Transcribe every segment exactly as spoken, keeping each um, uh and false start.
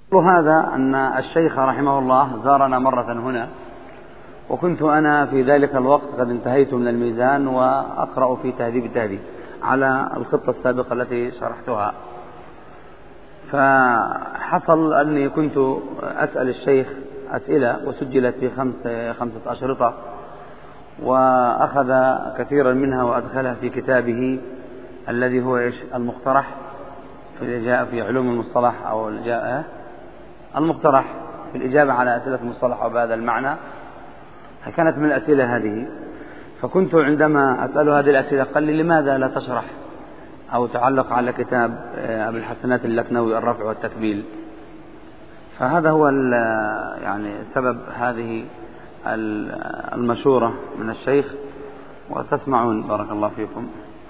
هذا أن الشيخ رحمه الله زارنا مرة هنا، وكنت أنا في ذلك الوقت قد انتهيت من الميزان وأقرأ في تهذيب التهذيب على الخطة السابقة التي شرحتها. فحصل أني كنت أسأل الشيخ أسئلة وسجلت في خمس خمسة أشرطة، وأخذ كثيرا منها وأدخلها في كتابه الذي هو إيش المقترح في في علوم المصطلح أو المقترح في الإجابة على أسئلة المصطلح وبهذا المعنى. كانت من الأسئلة هذه، فكنت عندما أسأل هذه الأسئلة قال لي: لماذا لا تشرح أو تعلق على كتاب أبي الحسنات اللكنوي الرفع والتكبيل؟ فهذا هو يعني سبب هذه المشورة من الشيخ، وتسمعون بارك الله فيكم.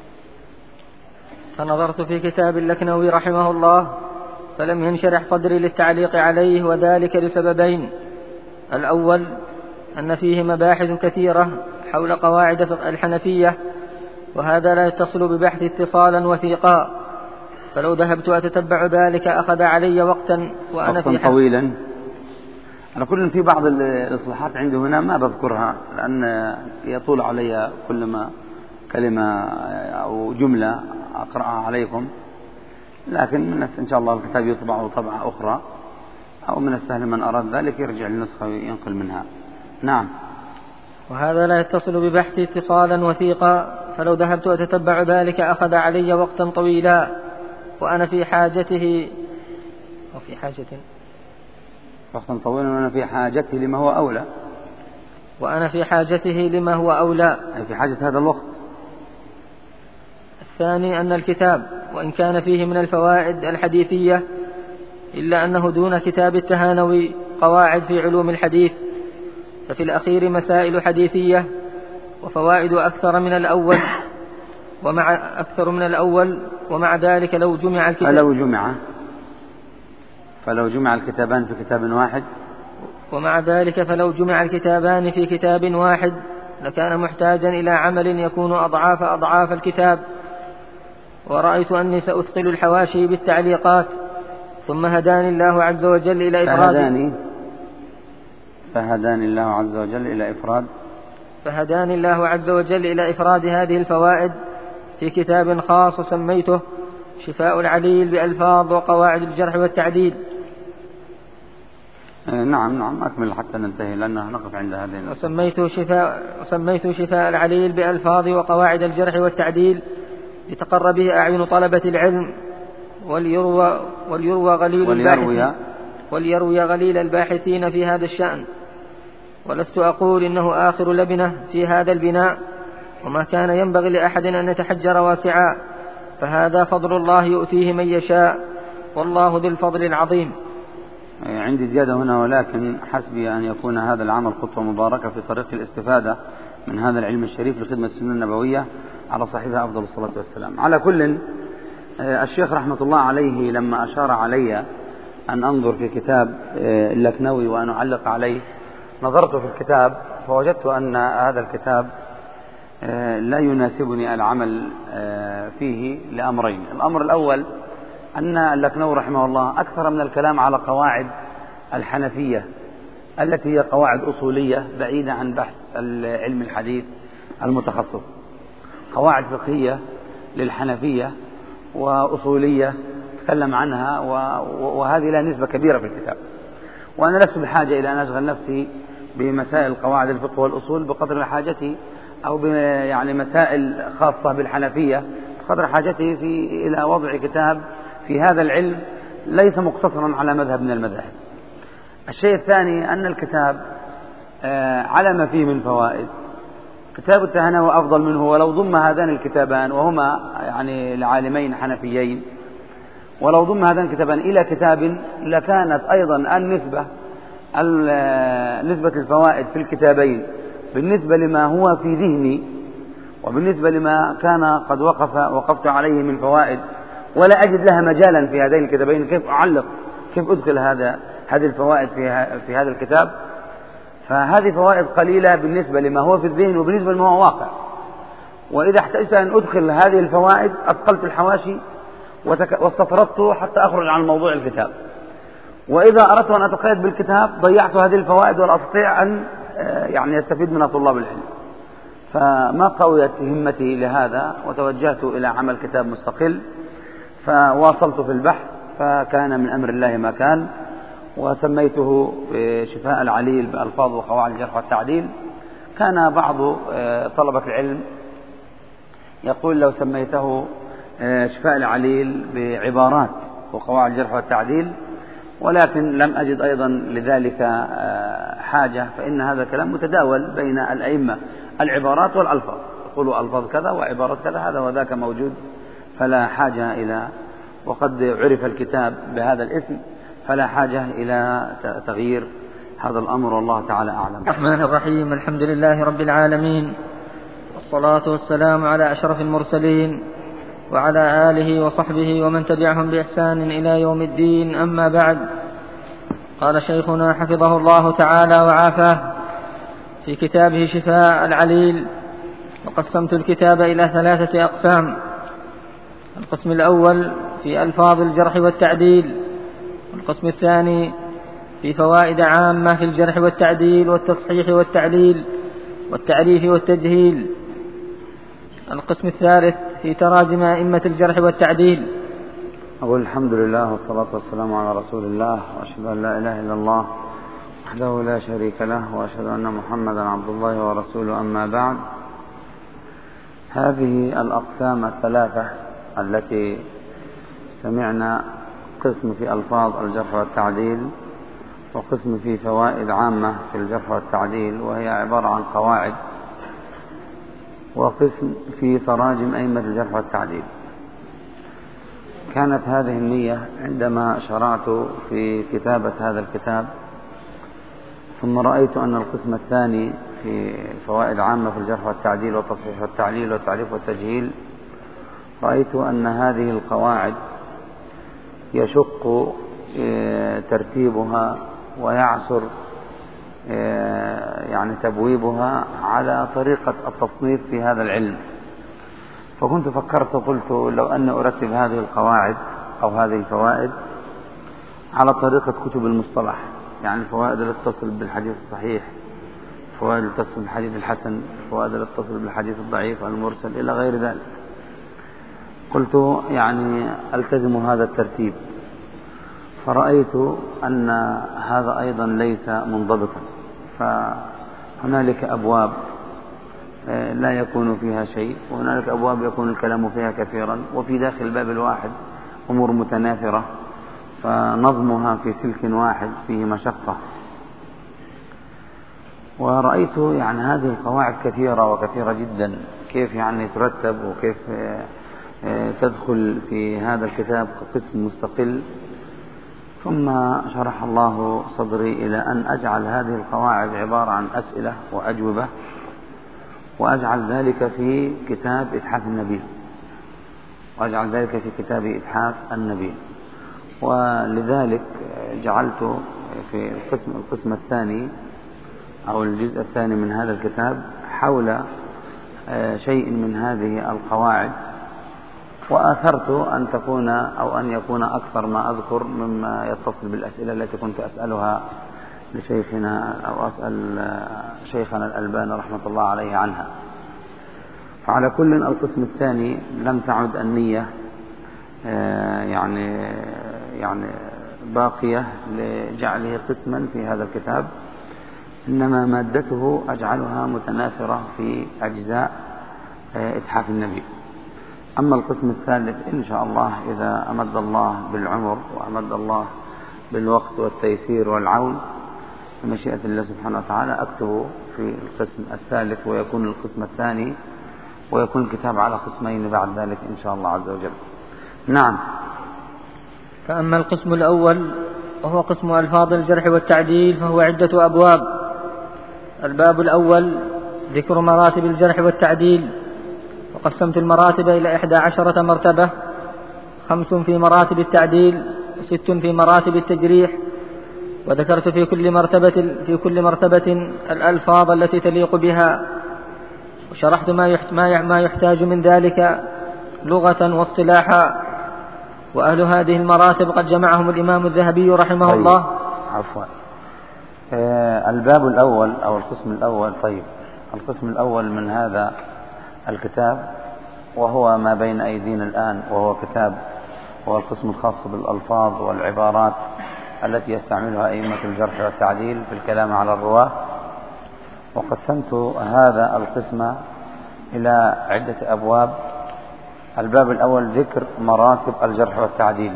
فنظرت في كتاب اللكنوي رحمه الله فلم ينشرح صدري للتعليق عليه، وذلك لسببين: الأول أن فيه مباحث كثيرة حول قواعد الحنفية، وهذا لا يتصل ببحث اتصالا وثيقا، فلو ذهبت أتتبع ذلك أخذ علي وقتا وأنا في وقتا طويلا. أنا كل في بعض الإصلاحات عندي هنا ما بذكرها لأن يطول علي كلما كلمة أو جملة أقرأها عليكم، لكن من إن شاء الله الكتاب يطبع طبعة أخرى، أو من السهل من أراد ذلك يرجع للنسخة وينقل منها. نعم. وهذا لا يتصل ببحث اتصالا وثيقا، فلو ذهبت أتتبع ذلك أخذ علي وقتا طويلا وأنا في حاجته وفي حاجة وقتا طويلا وأنا في حاجته لما هو أولى وأنا في حاجته لما هو أولى أي في حاجة هذا الوقت. الثاني أن الكتاب وإن كان فيه من الفوائد الحديثية إلا أنه دون كتاب التهانوي قواعد في علوم الحديث، ففي الأخير مسائل حديثية وفوائد أكثر من الأول ومع أكثر من الأول ومع ذلك لو جمع الكتاب فلو جمع فلو جمع الكتابان في كتاب واحد ومع ذلك فلو جمع الكتابان في كتاب واحد لكان محتاجا إلى عمل يكون أضعاف أضعاف الكتاب. ورأيت أني سأثقل الحواشي بالتعليقات، ثم هداني الله عز وجل إلى إفراد فهداني, فهداني الله عز وجل إلى إفراد فهداني الله عز وجل إلى إفراد هذه الفوائد في كتاب خاص سميته شفاء العليل بألفاظ وقواعد الجرح والتعديل. نعم نعم أكمل حتى ننتهي لأننا نقف عند هذه. وسميته شفاء, وسميته شفاء العليل بألفاظ وقواعد الجرح والتعديل لتقر به أعين طلبة العلم وليروى, وليروى غليل الباحثين وليروي غليل الباحثين في هذا الشأن. ولست أقول إنه آخر لبنة في هذا البناء، وما كان ينبغي لأحد أن يتحجر واسعا، فهذا فضل الله يؤتيه من يشاء، والله ذو الفضل العظيم. عندي زيادة هنا، ولكن حسبي أن يكون هذا العمل خطوة مباركة في طريق الاستفادة من هذا العلم الشريف لخدمة السنة النبوية على صاحبها أفضل الصلاة والسلام. على كل، الشيخ رحمة الله عليه لما أشار علي أن أنظر في كتاب اللكنوي وأن أعلق عليه، نظرت في الكتاب فوجدت أن هذا الكتاب لا يناسبني العمل فيه لأمرين. الأمر الأول أن اللكنوي رحمه الله أكثر من الكلام على قواعد الحنفية التي هي قواعد أصولية بعيدة عن بحث العلم الحديث المتخصص، قواعد فقهية للحنفية وأصولية تكلم عنها، وهذه لها نسبة كبيرة في الكتاب، وأنا لست بحاجة إلى أن أشغل نفسي بمسائل قواعد الفقه والأصول بقدر حاجتي، أو يعني مسائل خاصة بالحنفية بقدر حاجتي في إلى وضع كتاب في هذا العلم ليس مقتصرا على مذهب من المذاهب. الشيء الثاني أن الكتاب على ما فيه من فوائد. كتاب التهانوي أفضل منه، ولو ضم هذان الكتابان وهما يعني لعالمين حنفيين، ولو ضم هذان الكتابان إلى كتاب لكانت أيضا النسبة نسبة الفوائد في الكتابين بالنسبة لما هو في ذهني وبالنسبة لما كان قد وقف وقفت عليه من فوائد ولا أجد لها مجالا في هذين الكتابين، كيف أعلق كيف أدخل هذا هذه الفوائد في في هذا الكتاب؟ فهذه فوائد قليلة بالنسبة لما هو في الذهن وبالنسبة لما هو واقع. وإذا احتجت أن أدخل هذه الفوائد أثقلت الحواشي واستطردت حتى أخرج عن موضوع الكتاب. وإذا أردت أن أتقيد بالكتاب ضيعت هذه الفوائد ولا أستطيع أن يعني يستفيد منها طلاب العلم. فما قويت همتي لهذا وتوجهت إلى عمل كتاب مستقل، فواصلت في البحث، فكان من أمر الله ما كان، وسميته شفاء العليل بألفاظ وقواعد الجرح والتعديل. كان بعض طلبة العلم يقول لو سميته شفاء العليل بعبارات وقواعد الجرح والتعديل، ولكن لم أجد أيضا لذلك حاجة، فإن هذا كلام متداول بين الأئمة، العبارات والألفاظ، يقولوا ألفاظ كذا وعبارات كذا، هذا وذاك موجود، فلا حاجة إلى، وقد عرف الكتاب بهذا الاسم، فلا حاجة إلى تغيير هذا الأمر، والله تعالى أعلم. الرحمن الرحيم. الحمد لله رب العالمين، والصلاة والسلام على أشرف المرسلين وعلى آله وصحبه ومن تبعهم بإحسان إلى يوم الدين. أما بعد، قال شيخنا حفظه الله تعالى وعافاه في كتابه شفاء العليل: وقسمت الكتاب إلى ثلاثة أقسام. القسم الأول في ألفاظ الجرح والتعديل، والقسم الثاني في فوائد عامة في الجرح والتعديل والتصحيح والتعليل والتعريف والتجهيل. القسم الثالث في تراجم أئمة الجرح والتعديل. أقول الحمد لله والصلاة والسلام على رسول الله، وأشهد أن لا إله إلا الله وحده لا شريك له، وأشهد أن محمدا عبد الله ورسوله. أما بعد، هذه الأقسام الثلاثة التي سمعنا، قسم في ألفاظ الجرح والتعديل، وقسم في فوائد عامة في الجرح والتعديل وهي عبارة عن قواعد، وقسم في تراجم أئمة الجرح والتعديل. كانت هذه النية عندما شرعت في كتابة هذا الكتاب، ثم رأيت أن القسم الثاني في فوائد عامة في الجرح والتعديل والتصحيح والتعليل والتعريف والتجهيل، رأيت أن هذه القواعد يشق ترتيبها ويعسر يعني تبويبها على طريقة التصنيف في هذا العلم. فكنت فكرت وقلت لو أني أرتب هذه القواعد أو هذه الفوائد على طريقة كتب المصطلح، يعني الفوائد التي تتصل بالحديث الصحيح، الفوائد التي تتصل بالحديث الحسن، الفوائد التي تتصل بالحديث الضعيف المرسل إلى غير ذلك. قلت يعني ألتزم هذا الترتيب، فرأيت أن هذا أيضا ليس منضبطا، فهنالك أبواب لا يكون فيها شيء، وهنالك أبواب يكون الكلام فيها كثيرا، وفي داخل الباب الواحد أمور متناثرة، فنظمها في سلك واحد فيه مشقة. ورأيت يعني هذه القواعد كثيرة وكثيرة جدا، كيف يعني ترتب وكيف تدخل في هذا الكتاب كقسم مستقل. ثم شرح الله صدري إلى أن أجعل هذه القواعد عبارة عن أسئلة وأجوبة، وأجعل ذلك في كتاب إتحاف النبيل، وأجعل ذلك في كتاب إتحاف النبيل. ولذلك جعلت في القسم, القسم الثاني أو الجزء الثاني من هذا الكتاب حول شيء من هذه القواعد، وآثرت أن تكون أو أن يكون أكثر ما أذكر مما يتصل بالأسئلة التي كنت أسألها لشيخنا أو أسأل شيخنا الألباني رحمة الله عليه عنها. فعلى كل القسم الثاني لم تعد النية يعني يعني باقية لجعله قسما في هذا الكتاب، إنما مادته أجعلها متناثرة في أجزاء إتحاف النبي. أما القسم الثالث إن شاء الله إذا أمد الله بالعمر وأمد الله بالوقت والتيسير والعون بمشيئة الله سبحانه وتعالى، أكتب في القسم الثالث ويكون القسم الثاني، ويكون الكتاب على قسمين بعد ذلك إن شاء الله عز وجل. نعم. فأما القسم الأول وهو قسم ألفاظ الجرح والتعديل فهو عدة أبواب. الباب الأول ذكر مراتب الجرح والتعديل، وقسمت المراتب إلى إحدى عشرة مرتبة: خمس في مراتب التعديل، وست في مراتب التجريح. وذكرت في كل مرتبة في كل مرتبة الألفاظ التي تليق بها، وشرحت ما ما يحتاج من ذلك لغة واصطلاحا. وأهل هذه المراتب قد جمعهم الإمام الذهبي رحمه طيب. الله. عفوا. آه الباب الأول أو القسم الأول. طيب القسم الأول من هذا الكتاب وهو ما بين أيدينا الآن، وهو كتاب هو القسم الخاص بالألفاظ والعبارات التي يستعملها أئمة الجرح والتعديل في الكلام على الرواة. وقسمت هذا القسم إلى عدة أبواب. الباب الأول ذكر مراتب الجرح والتعديل،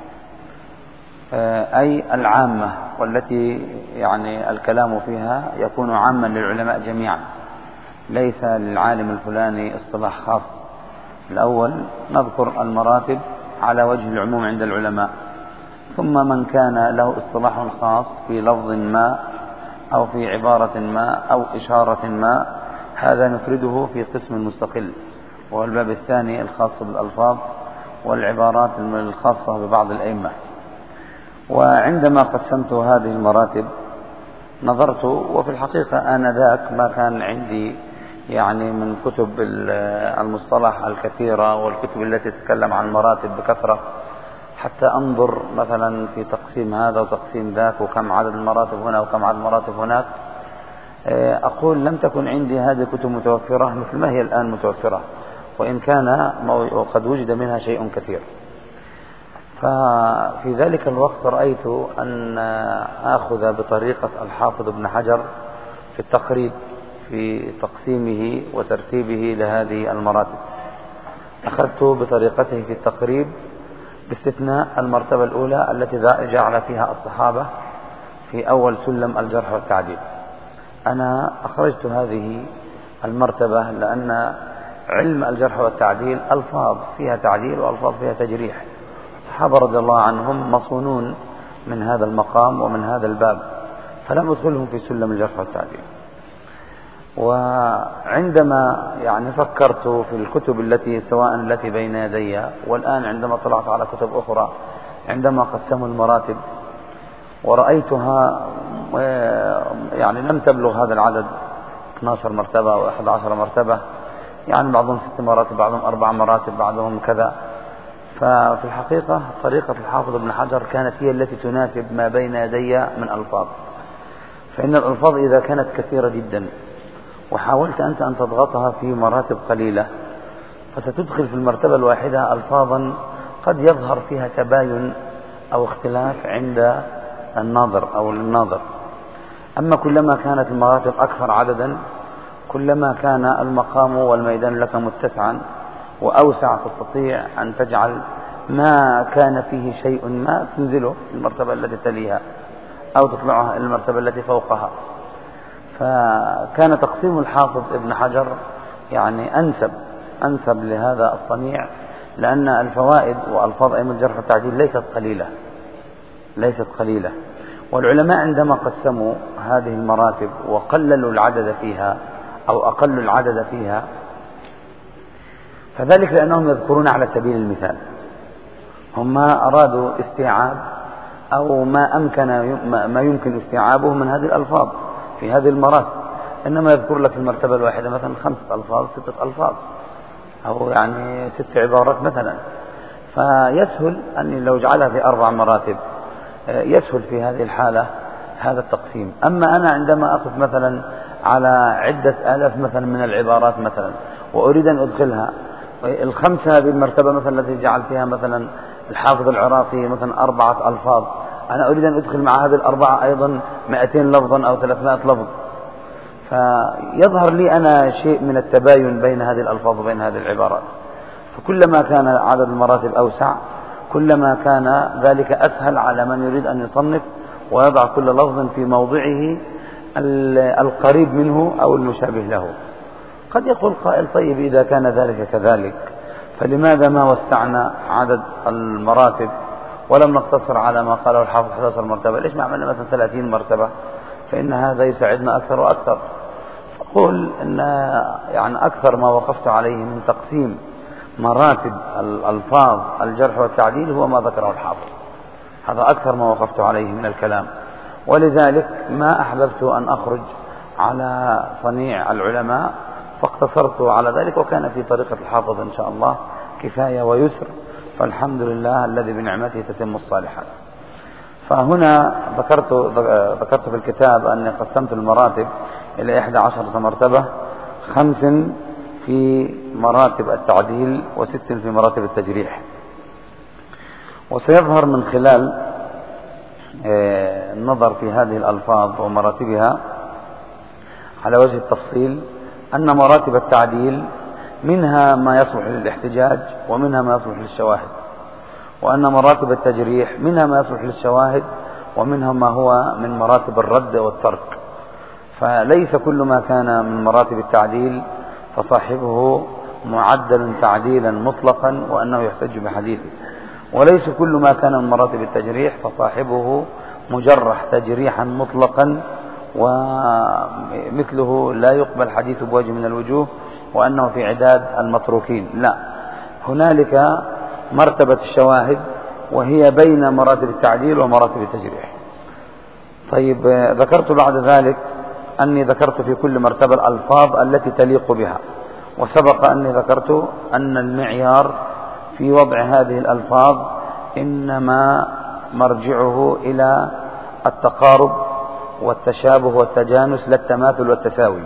أي العامة والتي يعني الكلام فيها يكون عاما للعلماء جميعا، ليس للعالم الفلاني اصطلاح خاص. الأول نذكر المراتب على وجه العموم عند العلماء، ثم من كان له اصطلاح خاص في لفظ ما أو في عبارة ما أو إشارة ما، هذا نفرده في قسم مستقل، وهو الباب الثاني الخاص بالألفاظ والعبارات الخاصة ببعض الأئمة. وعندما قسمت هذه المراتب نظرت، وفي الحقيقة آنذاك ما كان عندي يعني من كتب المصطلح الكثيرة والكتب التي تتكلم عن المراتب بكثرة، حتى أنظر مثلا في تقسيم هذا وتقسيم ذاك وكم عدد المراتب هنا وكم عدد المراتب هناك. أقول لم تكن عندي هذه الكتب متوفرة مثل ما هي الآن متوفرة، وإن كان قد وجد منها شيء كثير. ففي ذلك الوقت رأيت أن آخذ بطريقة الحافظ ابن حجر في التقريب في تقسيمه وترتيبه لهذه المراتب. أخذت بطريقته في التقريب باستثناء المرتبة الأولى التي جعل فيها الصحابة في أول سلم الجرح والتعديل. أنا أخرجت هذه المرتبة لأن علم الجرح والتعديل ألفاظ فيها تعديل وألفاظ فيها تجريح. الصحابة رضي الله عنهم مصونون من هذا المقام ومن هذا الباب، فلم أدخلهم في سلم الجرح والتعديل. وعندما يعني فكرت في الكتب التي سواء التي بين يدي، والآن عندما طلعت على كتب أخرى عندما قسموا المراتب ورأيتها يعني لم تبلغ هذا العدد اثنتي عشرة مرتبة أو أحد عشر مرتبة، يعني بعضهم ست مراتب بعضهم أربع مراتب بعضهم كذا. ففي الحقيقة طريقة الحافظ ابن حجر كانت هي التي تناسب ما بين يدي من ألفاظ، فإن الألفاظ إذا كانت كثيرة جدا وحاولت أنت أن تضغطها في مراتب قليلة فستدخل في المرتبة الواحدة ألفاظا قد يظهر فيها تباين أو اختلاف عند الناظر أو الناظر. أما كلما كانت المراتب أكثر عددا كلما كان المقام والميدان لك متسعا وأوسع، تستطيع أن تجعل ما كان فيه شيء ما تنزله المرتبة التي تليها أو تطلعها إلى المرتبة التي فوقها. فكان تقسيم الحافظ ابن حجر يعني أنسب أنسب لهذا الصنيع، لأن الفوائد وألفاظ أئمة الجرح والتعديل ليست قليلة ليست قليلة والعلماء عندما قسموا هذه المراتب وقللوا العدد فيها أو أقلوا العدد فيها فذلك لأنهم يذكرون على سبيل المثال، هم ما أرادوا استيعاب أو ما أمكن ما يمكن استيعابه من هذه الألفاظ في هذه المراتب، إنما يذكر لك في المرتبة الواحدة مثلا خمسة ألفاظ ستة ألفاظ أو يعني ست عبارات مثلا، فيسهل أن لو جعلها في أربع مراتب يسهل في هذه الحالة هذا التقسيم. أما أنا عندما أقف مثلا على عدة آلاف مثلا من العبارات مثلا وأريد أن أدخلها الخمسة هذه المرتبة مثلا التي جعل فيها مثلا الحافظ العراقي مثلا أربعة ألفاظ، أنا أريد أن أدخل مع هذه الأربعة أيضا مئتين لفظا أو ثلاثمائة لفظ، فيظهر لي أنا شيء من التباين بين هذه الألفاظ وبين هذه العبارات. فكلما كان عدد المراتب أوسع كلما كان ذلك أسهل على من يريد أن يصنف ويضع كل لفظ في موضعه القريب منه أو المشابه له. قد يقول قائل طيب إذا كان ذلك كذلك فلماذا ما وسعنا عدد المراتب ولم نقتصر على ما قاله الحافظ أحد عشر مرتبة؟ ليش ما عملنا مثلا ثلاثين مرتبة؟ فإن هذا يساعدنا أكثر وأكثر. فقول إن يعني أكثر ما وقفت عليه من تقسيم مراتب الألفاظ الجرح والتعديل هو ما ذكره الحافظ، هذا أكثر ما وقفت عليه من الكلام، ولذلك ما أحببت أن أخرج على صنيع العلماء فاقتصرت على ذلك، وكان في طريقة الحافظ إن شاء الله كفاية ويسر، فالحمد لله الذي بنعمته تتم الصالحات. فهنا ذكرت ذكرت في الكتاب أني قسمت المراتب إلى إحدى عشرة مرتبة، خمس في مراتب التعديل وست في مراتب التجريح. وسيظهر من خلال النظر في هذه الألفاظ ومراتبها على وجه التفصيل أن مراتب التعديل منها ما يصلح للاحتجاج ومنها ما يصلح للشواهد، وأن مراتب التجريح منها ما يصلح للشواهد ومنها ما هو من مراتب الرد والترك. فليس كل ما كان من مراتب التعديل فصاحبه معدل تعديلا مطلقا وأنه يحتج بحديثه، وليس كل ما كان من مراتب التجريح فصاحبه مجرح تجريحا مطلقا ومثله لا يقبل حديثه بوجه من الوجوه وأنه في عداد المتروكين. لا، هنالك مرتبة الشواهد وهي بين مراتب التعديل ومراتب التجريح. طيب، ذكرت بعد ذلك أني ذكرت في كل مرتبة الألفاظ التي تليق بها، وسبق أني ذكرت أن المعيار في وضع هذه الألفاظ إنما مرجعه إلى التقارب والتشابه والتجانس لا التماثل والتساوي.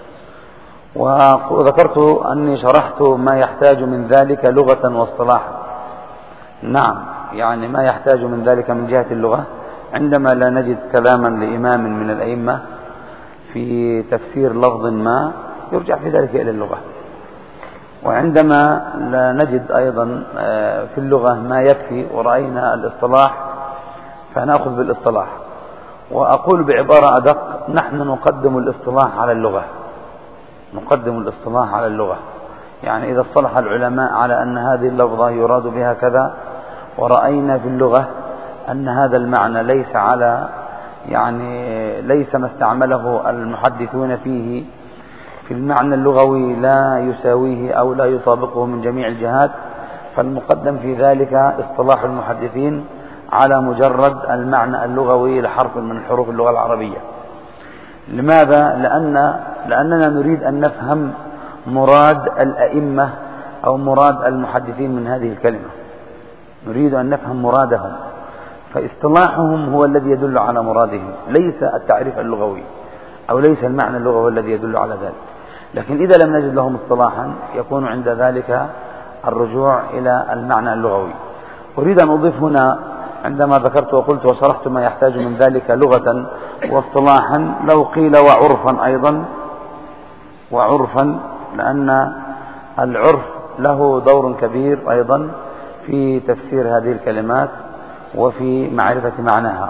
وذكرت أني شرحت ما يحتاج من ذلك لغة واصطلاحا. نعم، يعني ما يحتاج من ذلك من جهة اللغة عندما لا نجد كلاما لإمام من الأئمة في تفسير لفظ ما يرجع في ذلك إلى اللغة، وعندما لا نجد أيضا في اللغة ما يكفي ورأينا الاصطلاح فنأخذ بالاصطلاح. وأقول بعبارة أدق: نحن نقدم الاصطلاح على اللغة، نقدم الاصطلاح على اللغة. يعني إذا اصطلح العلماء على أن هذه اللفظة يراد بها كذا ورأينا في اللغة أن هذا المعنى ليس على يعني ليس ما استعمله المحدثون فيه في المعنى اللغوي لا يساويه أو لا يطابقه من جميع الجهات، فالمقدم في ذلك اصطلاح المحدثين على مجرد المعنى اللغوي لحرف من حروف اللغة العربية. لماذا؟ لأن لأننا نريد أن نفهم مراد الأئمة أو مراد المحدثين من هذه الكلمة، نريد أن نفهم مرادهم، فاصطلاحهم هو الذي يدل على مرادهم، ليس التعريف اللغوي أو ليس المعنى اللغوي الذي يدل على ذلك. لكن إذا لم نجد لهم اصطلاحا يكون عند ذلك الرجوع إلى المعنى اللغوي. أريد أن أضيف هنا عندما ذكرت وقلت وشرحت ما يحتاج من ذلك لغة واصطلاحا، لو قيل وعرفا أيضا، وعرفا لأن العرف له دور كبير أيضا في تفسير هذه الكلمات وفي معرفة معناها.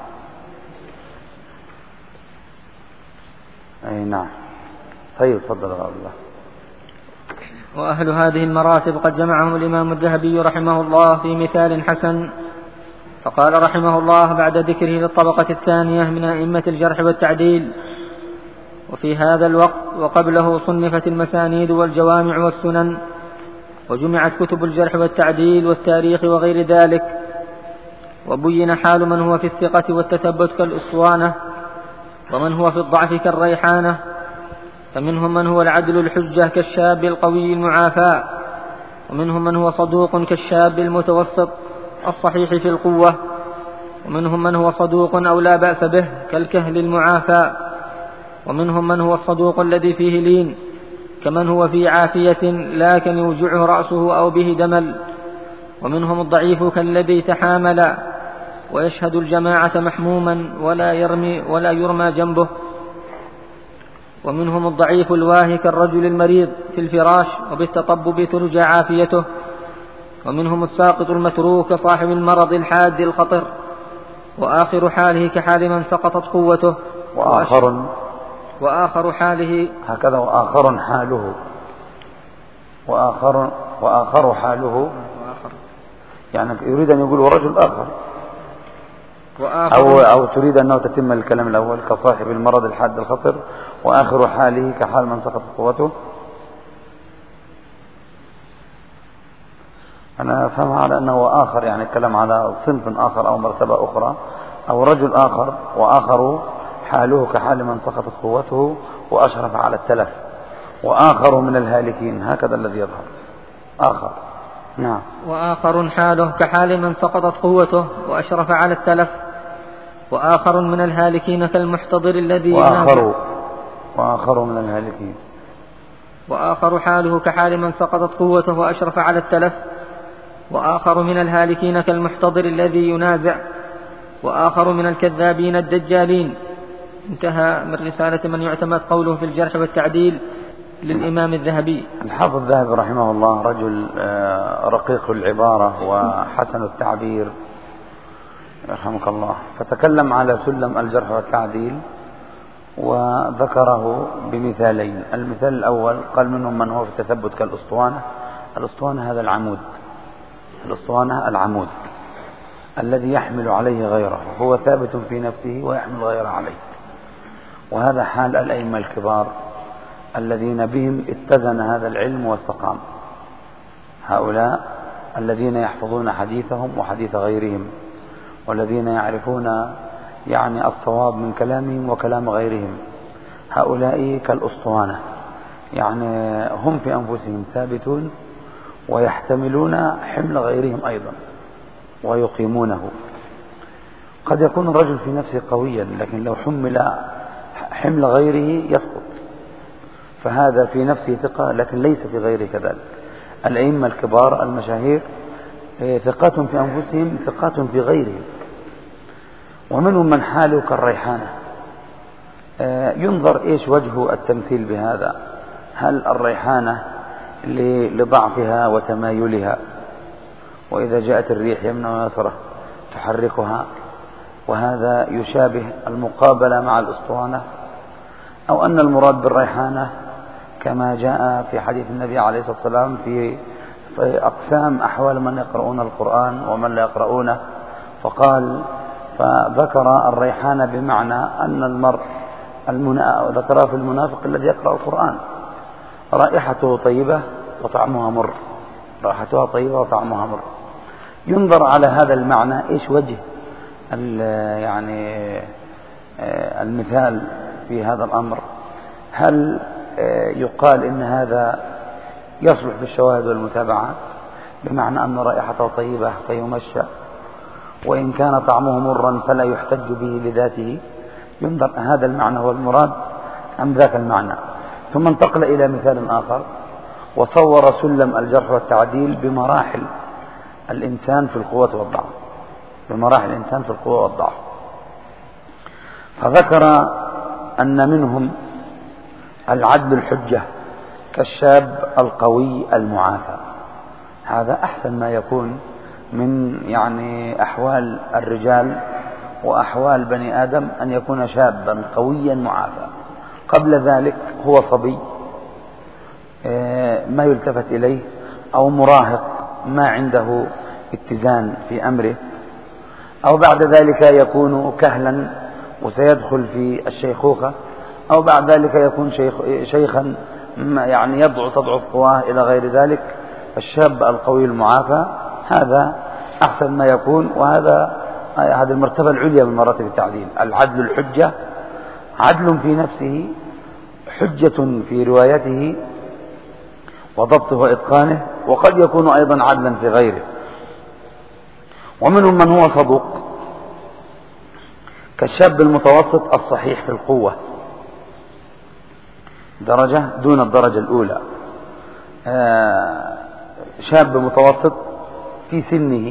أي نعم. طيب، تفضل يا الله. وأهل هذه المراتب قد جمعهم الإمام الذهبي رحمه الله في مثال حسن، فقال رحمه الله بعد ذكره للطبقة الثانية من أئمة الجرح والتعديل: وفي هذا الوقت وقبله صنفت المسانيد والجوامع والسنن، وجمعت كتب الجرح والتعديل والتاريخ وغير ذلك، وبين حال من هو في الثقة والتثبت كالأسطوانة، ومن هو في الضعف كالريحانة، فمنهم من هو العدل الحجة كالشاب القوي المعافى، ومنهم من هو صدوق كالشاب المتوسط الصحيح في القوة، ومنهم من هو صدوق أو لا بأس به كالكهل المعافى، ومنهم من هو الصدوق الذي فيه لين كمن هو في عافية لكن يوجعه رأسه أو به دمل، ومنهم الضعيف كالذي تحامل ويشهد الجماعة محموما ولا يرمي ولا يرمى جنبه، ومنهم الضعيف الواهي كالرجل المريض في الفراش وبالتطبب ترجى عافيته، ومنهم الساقط المتروك كصاحب المرض الحاد الخطر، وآخر حاله كحال من سقطت قوته، وآخر وآخر حاله هكذا وآخر حاله وآخر وآخر حاله يعني يريد أن يقول ورجل آخر أو, أو تريد أنه تتم الكلام الأول كصاحب المرض الحاد الخطر وآخر حاله كحال من سقطت قوته. أنا أفهمها على أنه آخر يعني الكلام على صنف آخر أو مرتبة أخرى أو رجل آخر، وآخر حاله كحال من سقطت قوته وأشرف على التلف، وآخر من الهالكين، هكذا الذي يظهر آخر. نعم. وآخر حاله كحال من سقطت قوته وأشرف على التلف، وآخر من الهالكين كالمحتضر الذي وآخر, وآخر من الهالكين وآخر حاله كحال من سقطت قوته وأشرف على التلف، وآخر من الهالكين كالمحتضر الذي ينازع، وآخر من الكذابين الدجالين. انتهى من رسالة من يعتمد قوله في الجرح والتعديل للإمام الذهبي. الحافظ الذهبي رحمه الله رجل رقيق العبارة وحسن التعبير رحمك الله، فتكلم على سلم الجرح والتعديل وذكره بمثالين. المثال الأول قال منهم من هو في التثبت كالأسطوانة. الأسطوانة هذا العمود، الأسطوانة العمود الذي يحمل عليه غيره، هو ثابت في نفسه ويحمل غيره عليه، وهذا حال الأئمة الكبار الذين بهم اتزن هذا العلم واستقام. هؤلاء الذين يحفظون حديثهم وحديث غيرهم، والذين يعرفون يعني الصواب من كلامهم وكلام غيرهم، هؤلاء كالأسطوانة، يعني هم في أنفسهم ثابتون ويحتملون حمل غيرهم أيضا ويقيمونه. قد يكون الرجل في نفسه قويا، لكن لو حمل حمل غيره يسقط، فهذا في نفسه ثقة لكن ليس في غيره كذلك. الأئمة الكبار المشاهير ثقات في أنفسهم ثقات في غيرهم. ومنهم من حاله كالريحانة. ينظر إيش وجه التمثيل بهذا، هل الريحانة لضعفها وتمايلها، وإذا جاءت الريح يمنع ويسره تحركها، وهذا يشابه المقابلة مع الأسطوانة، أو أن المراد بالريحانة كما جاء في حديث النبي عليه الصلاة والسلام في أقسام أحوال من يقرؤون القرآن ومن لا يقرؤونه، فقال فذكر الريحانة بمعنى أن المرء ذكر في المنافق الذي يقرأ القرآن رائحته طيبة وطعمها مر، رائحتها طيبة وطعمها مر. ينظر على هذا المعنى إيش وجه يعني المثال في هذا الأمر، هل يقال إن هذا يصلح في الشواهد والمتابعات بمعنى أن رائحته طيبة فيمشى، وإن كان طعمه مرا فلا يحتج به لذاته؟ ينظر هذا المعنى هو المراد أم ذاك المعنى. ثم انتقل إلى مثال آخر وصور سلم الجرح والتعديل بمراحل الإنسان في القوة والضعف، بمراحل الإنسان في القوة والضعف، فذكر أن منهم العدل الحجة كالشاب القوي المعافى. هذا أحسن ما يكون من يعني أحوال الرجال وأحوال بني آدم، أن يكون شابا قويا معافى. قبل ذلك هو صبي ما يلتفت إليه، أو مراهق ما عنده اتزان في أمره، أو بعد ذلك يكون كهلا وسيدخل في الشيخوخة، أو بعد ذلك يكون شيخ شيخا يعني يضعف تضعف قواه إلى غير ذلك. الشاب القوي المعافى هذا أحسن ما يكون، وهذا هذه المرتبة العليا من مراتب التعديل. العدل الحجة، عدل في نفسه، حجة في روايته وضبطه وإتقانه، وقد يكون أيضا عدلا في غيره. ومنهم من هو صدوق كالشاب المتوسط الصحيح في القوة، درجة دون الدرجة الأولى، شاب متوسط في سنه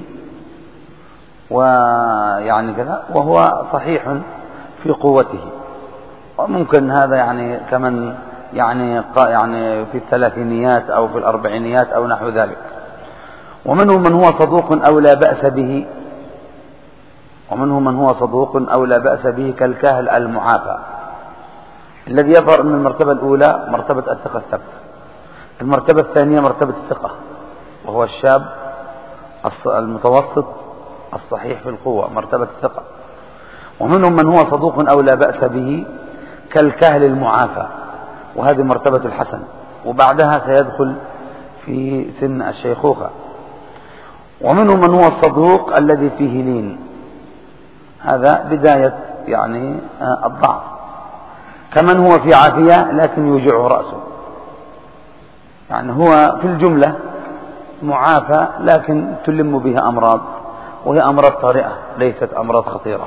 ويعني كذا، وهو صحيح في قوته، وممكن هذا يعني كمن يعني يعني في الثلاثينيات أو في الأربعينيات أو نحو ذلك. ومنهم من هو صدوق أو لا بأس به، ومنهم من هو صدوق أو لا بأس به كالكاهل المعافى، الذي يظهر أن المرتبة الأولى مرتبة الثقة الثبت، المرتبة الثانية مرتبة الثقة، وهو الشاب المتوسط الصحيح في القوة، مرتبة الثقة. ومنهم من هو صدوق أو لا بأس به كالكاهل المعافى، وهذه مرتبة الحسن، وبعدها سيدخل في سن الشيخوخة. ومنهم من هو الصدوق الذي فيه لين، هذا بداية يعني الضعف، كمن هو في عافية لكن يوجعه رأسه، يعني هو في الجملة معافى لكن تلم بها أمراض، وهي أمراض طارئة ليست أمراض خطيرة.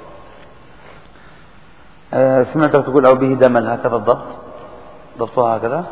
سمعتك تقول أو به دمل، هكذا الضبط، ضبطها هكذا.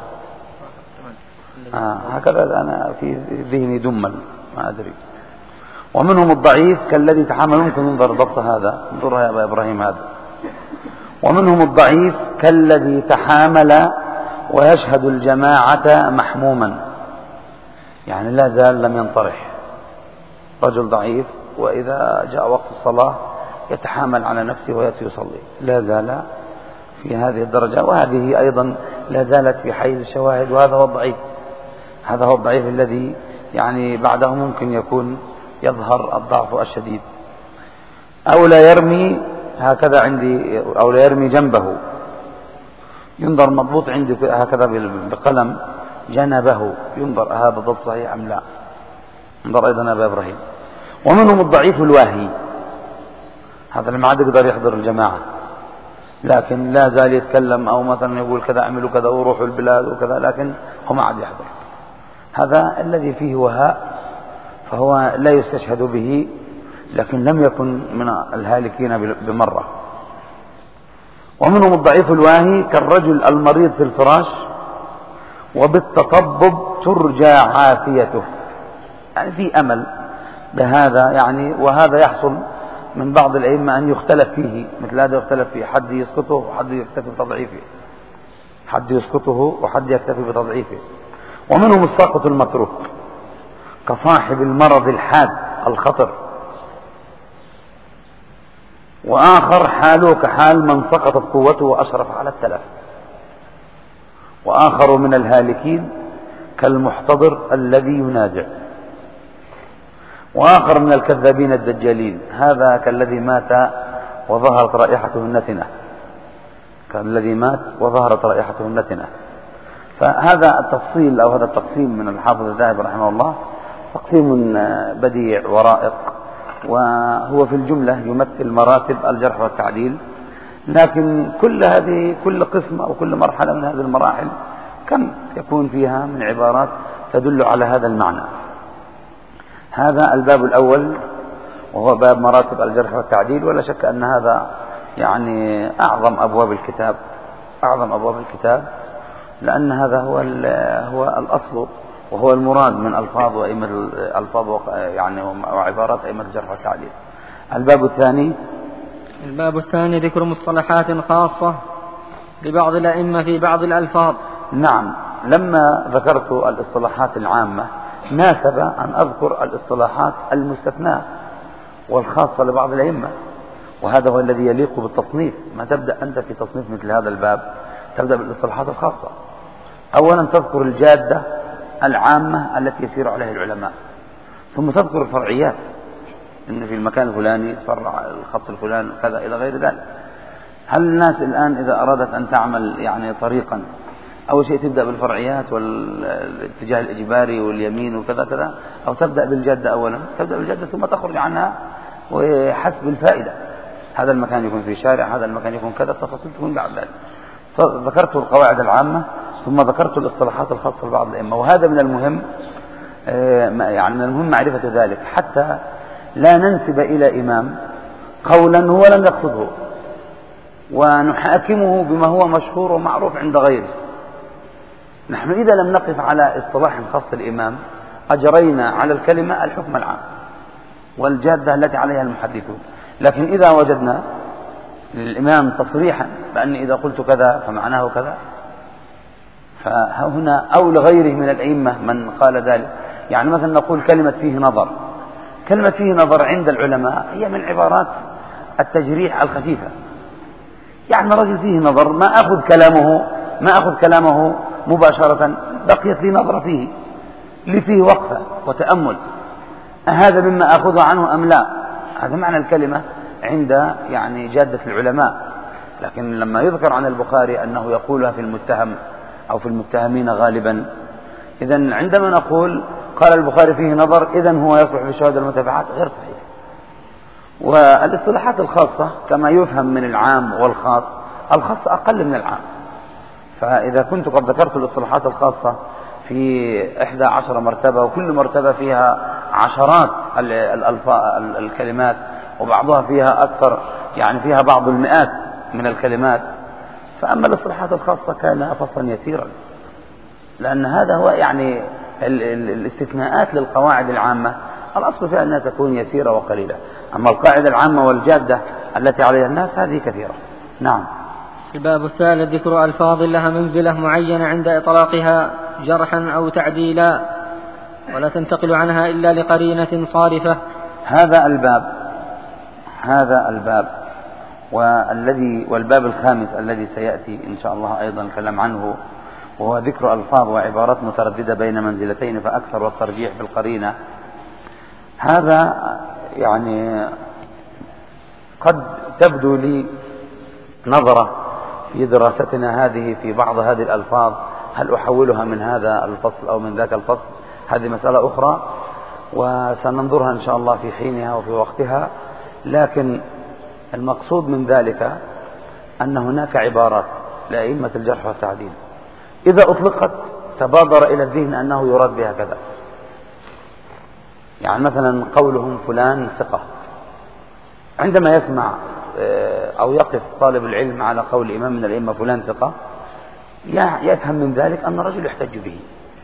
آه هكذا أنا في ذهني دمل ما أدري. ومنهم الضعيف كالذي تحامل، ممكن ننظر ضبط هذا، انظرها يا أبا إبراهيم هذا. ومنهم الضعيف كالذي تحامل ويشهد الجماعة محموما، يعني لا زال لم ينطرح، رجل ضعيف وإذا جاء وقت الصلاة يتحامل على نفسه ويأتي يصلي، لا زال في هذه الدرجة، وهذه أيضا لا زالت في حيز الشواهد، وهذا هو الضعيف. هذا هو الضعيف الذي يعني بعده ممكن يكون يظهر الضعف الشديد. أو لا يرمي، هكذا عندي، أو لا يرمي جنبه، ينظر مضبوط عندي هكذا بقلم جنبه، ينظر هذا ضبط صحيح أم لا، انظر أيضا أبا إبراهيم. ومنهم الضعيف الواهي، هذا اللي ما عاد يقدر يحضر الجماعة لكن لا زال يتكلم، أو مثلا يقول كذا اعملوا كذا وروحوا البلاد وكذا، لكن هو ما عاد يحضر. هذا الذي فيه وهاء فهو لا يستشهد به، لكن لم يكن من الهالكين بمرة. ومنهم الضعيف الواهي كالرجل المريض في الفراش وبالتطبب ترجى عافيته، يعني في أمل بهذا يعني، وهذا يحصل من بعض الأئمة أن يختلف فيه، مثل هذا يختلف فيه، حد يسقطه وحد يكتفي بتضعيفه، حد يسقطه وحد يكتفي بتضعيفه. ومنهم الساقط المتروك كصاحب المرض الحاد الخطر، وآخر حاله كحال من سقطت قوته وأشرف على التلف. وآخر من الهالكين كالمحتضر الذي ينازع. وآخر من الكذابين الدجالين، هذا كالذي مات وظهرت رائحته النتنة، كالذي مات وظهرت رائحته النتنة. فهذا التفصيل أو هذا التقسيم من الحافظ الذهبي رحمه الله تقسيم بديع ورائق، وهو في الجملة يمثل مراتب الجرح والتعديل، لكن كل هذه كل قسم أو كل مرحلة من هذه المراحل كم يكون فيها من عبارات تدل على هذا المعنى. هذا الباب الأول وهو باب مراتب الجرح والتعديل، ولا شك أن هذا يعني أعظم أبواب الكتاب، أعظم أبواب الكتاب، لأن هذا هو هو الأصل وهو المراد من ألفاظ وأئمة الألفاظ يعني وعبارات أئمة الجرح والتعديل. الباب الثاني الباب الثاني ذكر مصطلحات خاصة لبعض الأئمة في بعض الألفاظ. نعم، لما ذكرت الاصطلاحات العامة ناسب أن أذكر الاصطلاحات المستثناة والخاصة لبعض الأئمة، وهذا هو الذي يليق بالتصنيف. ما تبدأ أنت في تصنيف مثل هذا الباب تبدأ بالاصطلاحات الخاصة. أولا تذكر الجادة العامة التي يسير عليها العلماء، ثم تذكر الفرعيات، إن في المكان الفلاني فرع الخط الفلاني كذا إلى غير ذلك. هل الناس الآن إذا أرادت أن تعمل يعني طريقا أول شيء تبدأ بالفرعيات والاتجاه الإجباري واليمين وكذا كذا، أو تبدأ بالجادة أولا؟ تبدأ بالجادة ثم تخرج عنها وحسب الفائدة، هذا المكان يكون في شارع، هذا المكان يكون كذا، التفاصيل تكون بعد ذلك. ذكرت القواعد العامة ثم ذكرت الاصطلاحات الخاصة لبعض الأئمة، وهذا من المهم يعني من المهم معرفة ذلك حتى لا ننسب إلى إمام قولا هو لم يقصده ونحاكمه بما هو مشهور ومعروف عند غيره. نحن إذا لم نقف على اصطلاح خاص الإمام أجرينا على الكلمة الحكم العام والجادة التي عليها المحدثون، لكن إذا وجدنا للإمام تصريحا بأن إذا قلت كذا فمعناه كذا، فهنا أو لغيره من الأئمة من قال ذلك. يعني مثلا نقول كلمة فيه نظر، كلمة فيه نظر عند العلماء هي من عبارات التجريح الخفيفة، يعني رجل فيه نظر ما أخذ كلامه ما أخذ كلامه مباشرة، بقيت لي نظرة فيه لي فيه وقفة وتأمل، هذا مما أخذ عنه أم لا؟ هذا معنى الكلمة عند يعني جادة العلماء. لكن لما يذكر عن البخاري أنه يقولها في المتهم أو في المتهمين غالبا، إذن عندما نقول قال البخاري فيه نظر إذن هو يصلح للشهادة المتابعات، غير صحيح. والاصطلاحات الخاصة كما يفهم من العام والخاص، الخاص أقل من العام، فإذا كنت قد ذكرت الاصطلاحات الخاصة في إحدى عشر مرتبة، وكل مرتبة فيها عشرات الكلمات، وبعضها فيها أكثر، يعني فيها بعض المئات من الكلمات. فأما الاصطلاحات الخاصة كان فصلا يسيرا، لأن هذا هو يعني الاستثناءات للقواعد العامة الأصل فيها أنها تكون يسيرة وقليلة، أما القاعدة العامة والجادة التي عليها الناس هذه كثيرة. نعم. الباب الثالث ذكر ألفاظ لها منزلة معينة عند إطلاقها جرحا أو تعديلا، ولا تنتقل عنها إلا لقرينة صارفة. هذا الباب هذا الباب والذي والباب الخامس الذي سيأتي إن شاء الله أيضا الكلام عنه، وهو ذكر ألفاظ وعبارات مترددة بين منزلتين فأكثر، والترجيح بالقرينة. هذا يعني قد تبدو لي نظرة في دراستنا هذه في بعض هذه الألفاظ، هل أحولها من هذا الفصل أو من ذاك الفصل؟ هذه مسألة أخرى وسننظرها إن شاء الله في حينها وفي وقتها. لكن المقصود من ذلك أن هناك عبارات لأئمة الجرح والتعديل إذا أطلقت تبادر إلى الذهن أنه يراد بها كذا. يعني مثلا قولهم فلان ثقة، عندما يسمع أو يقف طالب العلم على قول إمام من الأئمة فلان ثقة، يفهم من ذلك أن الرجل يحتج به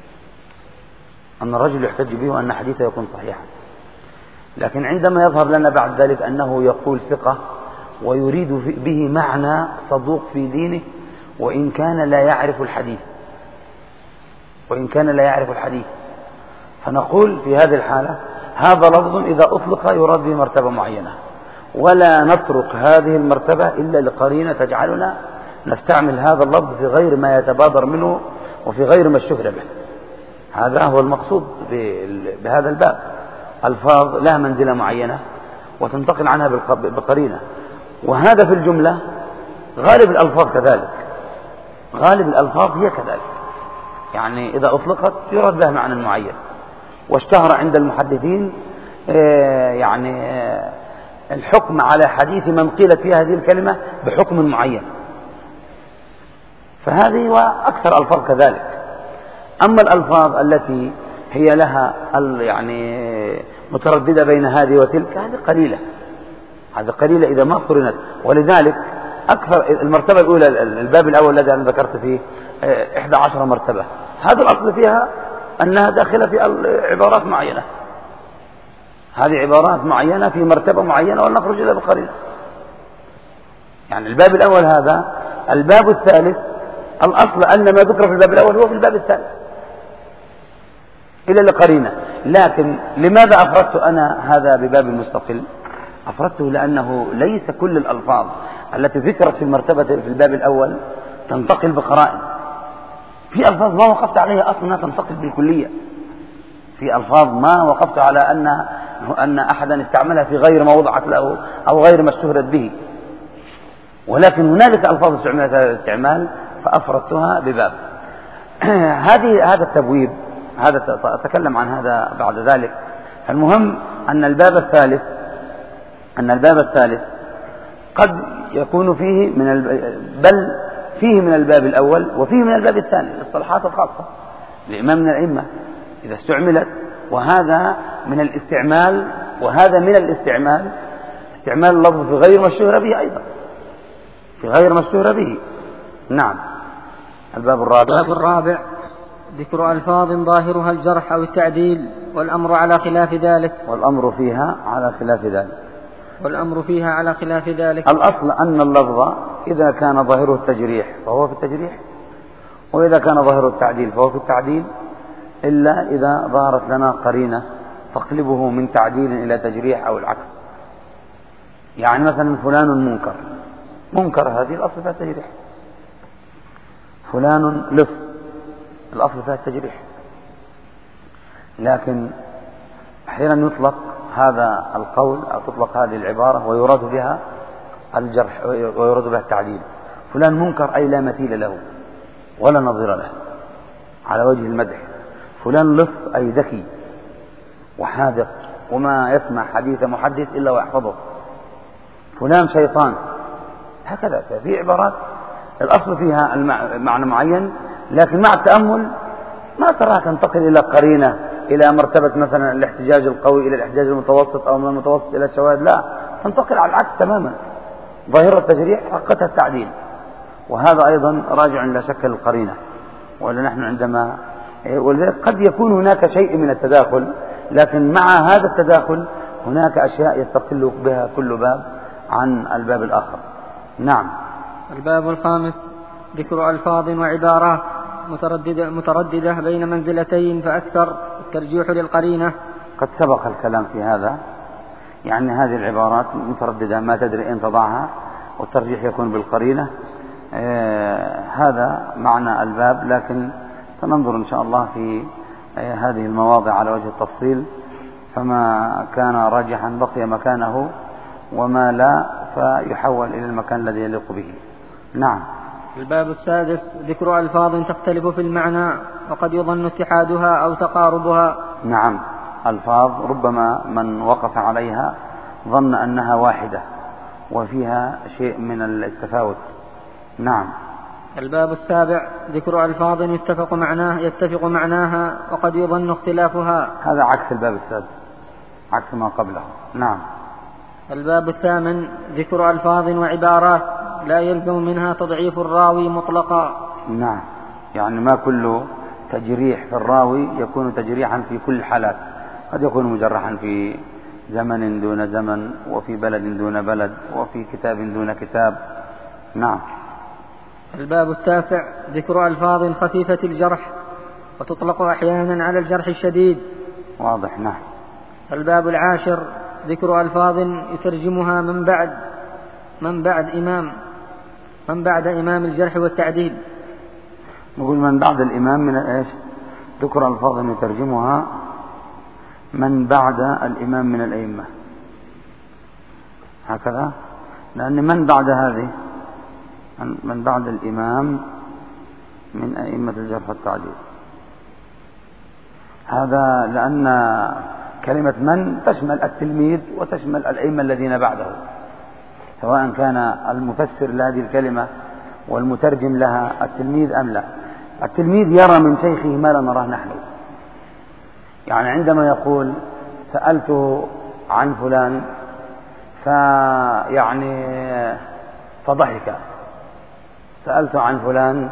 أن الرجل يحتج به وأن حديثه يكون صحيحا. لكن عندما يظهر لنا بعد ذلك أنه يقول ثقة ويريد به معنى صدوق في دينه، وإن كان لا يعرف الحديث وإن كان لا يعرف الحديث فنقول في هذه الحالة هذا لفظ إذا أطلق يراد به مرتبة معينة، ولا نترك هذه المرتبة إلا لقرينة تجعلنا نستعمل هذا اللفظ في غير ما يتبادر منه وفي غير ما الشهر به. هذا هو المقصود بهذا الباب. ألفاظ لها منزلة معينة وتنتقل عنها بقرينة، وهذا في الجملة غالب الألفاظ كذلك غالب الألفاظ هي كذلك، يعني إذا أطلقت يراد بها معنى معين. واشتهر عند المحدثين يعني الحكم على حديث من قيلت فيها هذه الكلمة بحكم معين، فهذه وأكثر ألفاظ كذلك. أما الألفاظ التي هي لها يعني مترددة بين هذه وتلك هذه قليلة هذه قليلة إذا ما قرنت. ولذلك أكثر المرتبة الأولى الباب الأول الذي أنا ذكرت فيه إحدى عشر مرتبة، هذا الأصل فيها أنها داخلة في عبارات معينة، هذه عبارات معينة في مرتبة معينة ولنخرج إلى بقرينة. يعني الباب الأول هذا. الباب الثالث الأصل أن ما ذكر في الباب الأول هو في الباب الثالث إلا لقرينة. لكن لماذا أفردت أنا هذا بباب مستقل؟ أفردته لأنه ليس كل الألفاظ التي ذكرت في المرتبة في الباب الأول تنتقل بقرائن. في ألفاظ ما وقفت عليها أصلا تنتقل بالكلية، في ألفاظ ما وقفت على أن أن أحدا استعملها في غير ما وضعت له أو غير ما اشتهرت به، ولكن هنالك ألفاظ استعملت هذا الاستعمال فأفردتها بباب. هذه هذا التبويب هذا أتكلم عن هذا بعد ذلك. المهم أن الباب الثالث أن الباب الثالث قد يكون فيه من الب... بل فيه من الباب الأول وفيه من الباب الثاني الاصطلاحات الخاصة لإمام من الأئمة إذا استعملت، وهذا من الاستعمال وهذا من الاستعمال استعمال اللفظ في غير ما اشتهر به أيضا في غير ما اشتهر به. نعم. الباب الرابع الباب الرابع ذكر ألفاظ ظاهرها الجرح أو التعديل والأمر على خلاف ذلك والأمر فيها على خلاف ذلك والأمر فيها على خلاف ذلك. الأصل أن اللفظ إذا كان ظاهره التجريح فهو في التجريح، وإذا كان ظاهره التعديل فهو في التعديل، إلا إذا ظهرت لنا قرينة تقلبه من تعديل إلى تجريح أو العكس. يعني مثلا فلان منكر منكر هذه الأصل فيها التجريح، فلان لص الأصل فيها التجريح. لكن أحيانا يطلق هذا القول أو تطلق هذه العبارة ويراد بها الجرح ويراد بها التعديل. فلان منكر أي لا مثيل له ولا نظير له على وجه المدح. فلان لص أي ذكي وحاذق وما يسمع حديث محدث إلا ويحفظه. فلان شيطان. هكذا في عبارات الأصل فيها معنى معين، لكن مع التأمل ما تراها تنتقل إلى قرينة، إلى مرتبة مثلا الاحتجاج القوي إلى الاحتجاج المتوسط أو من المتوسط إلى الشواذ، لا، تنتقل على العكس تماما. ظاهرة التجريح حقتها التعديل، وهذا أيضا راجع لا شك للقرينة. ولا نحن عندما ولذلك قد يكون هناك شيء من التداخل، لكن مع هذا التداخل هناك أشياء يستقل بها كل باب عن الباب الآخر. نعم. الباب الخامس ذكر ألفاظ وعبارات مترددة, مترددة بين منزلتين فأكثر، الترجيح للقرينة. قد سبق الكلام في هذا، يعني هذه العبارات مترددة ما تدري أين تضعها، والترجيح يكون بالقرينة. آه هذا معنى الباب، لكن سننظر إن شاء الله في آه هذه المواضع على وجه التفصيل، فما كان راجحا بقي مكانه، وما لا فيحول إلى المكان الذي يليق به. نعم. الباب السادس ذكر ألفاظ تختلف في المعنى وقد يظن اتحادها أو تقاربها. نعم، ألفاظ ربما من وقف عليها ظن أنها واحدة وفيها شيء من التفاوت. نعم. الباب السابع ذكر ألفاظ يتفق معناه يتفق معناها وقد يظن اختلافها. هذا عكس الباب السادس، عكس ما قبله. نعم. الباب الثامن ذكر ألفاظ وعبارات لا يلزم منها تضعيف الراوي مطلقا. نعم، يعني ما كل تجريح في الراوي يكون تجريحا في كل الحالات، قد يكون مجرحا في زمن دون زمن، وفي بلد دون بلد، وفي كتاب دون كتاب. نعم. الباب التاسع ذكر ألفاظ خفيفة الجرح وتطلق أحيانا على الجرح الشديد. واضح. نعم. الباب العاشر ذكر ألفاظ يترجمها من بعد من بعد إمام من بعد إمام الجرح والتعديل. نقول من بعد الإمام من إيش؟ ذكر ألفاظ يترجمها من بعد الإمام من الأئمة، هكذا، لأن من بعد هذه من بعد الإمام من أئمة الجرح والتعديل، هذا لأن كلمة من تشمل التلميذ وتشمل الأئمة الذين بعده، سواء كان المفسر لهذه الكلمة والمترجم لها التلميذ أم لا. التلميذ يرى من شيخه ما لا نراه نحن، يعني عندما يقول سألته عن فلان فيعني فضحك، سألت عن فلان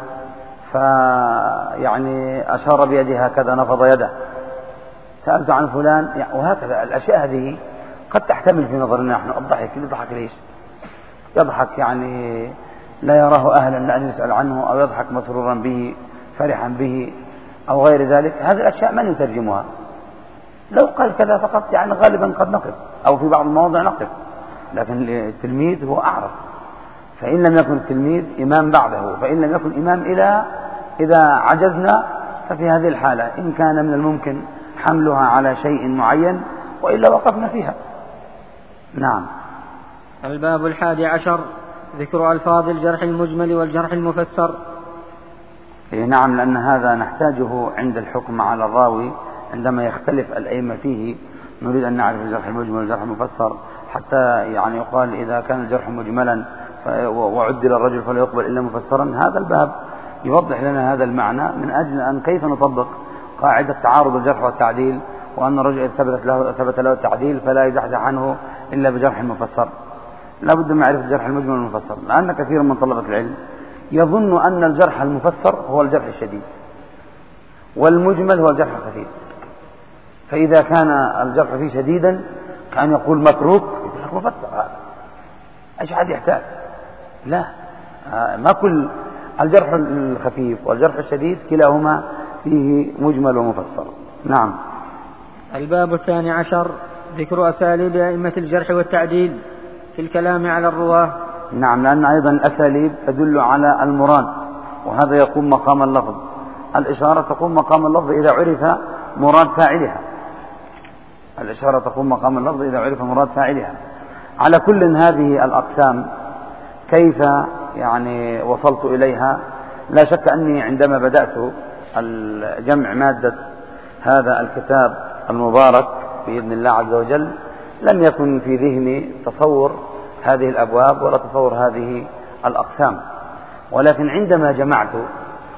فيعني أشار بيده هكذا نفض يده، سألت عن فلان، وهكذا الأشياء هذه قد تحتمل في نظرنا نحن الضحك. يضحك ليش؟ يضحك يعني لا يراه أهلا لأن يسأل عنه، أو يضحك مسرورا به فرحا به أو غير ذلك. هذه الأشياء من يترجمها؟ لو قال كذا فقط يعني غالبا قد نقف، أو في بعض المواضع نقف، لكن التلميذ هو أعرف. فإن لم يكن التلميذ إمام بعده، فإن لم يكن إمام إلى إذا عجزنا، ففي هذه الحالة إن كان من الممكن حملها على شيء معين، وإلا وقفنا فيها. نعم. الباب الحادي عشر ذكر ألفاظ الجرح المجمل والجرح المفسر. إيه نعم، لأن هذا نحتاجه عند الحكم على الراوي عندما يختلف الأئمة فيه، نريد أن نعرف الجرح المجمل والجرح المفسر، حتى يعني يقال إذا كان الجرح مجملا وعدل الرجل فلا يقبل إلا مفسرا. هذا الباب يوضح لنا هذا المعنى من أجل أن كيف نطبق قاعدة تعارض الجرح والتعديل، وأن الرجل ثبت له, ثبت له التعديل فلا يزحزح عنه إلا بجرح مفسر. لا بد من معرفة الجرح المجمل والمفسر، لأن كثير من طلبة العلم يظن أن الجرح المفسر هو الجرح الشديد والمجمل هو الجرح الخفيف، فإذا كان الجرح فيه شديدا كان يقول متروك، يقول لك مفسر، هذا أيش حد يحتاج؟ لا، ما كل الجرح الخفيف والجرح الشديد كلاهما فيه مجمل ومفسر. نعم. الباب الثاني عشر ذكر أساليب أئمة الجرح والتعديل في الكلام على الرواة. نعم، لأن أيضا الأساليب تدل على المراد، وهذا يقوم مقام اللفظ. الإشارة تقوم مقام اللفظ إذا عرف مراد فاعلها، الإشارة تقوم مقام اللفظ إذا عرف مراد فاعلها. على كل هذه الأقسام كيف يعني وصلت إليها؟ لا شك أني عندما بدأت الجمع مادة هذا الكتاب المبارك بإذن الله عز وجل لم يكن في ذهني تصور هذه الأبواب ولا تصور هذه الأقسام، ولكن عندما جمعت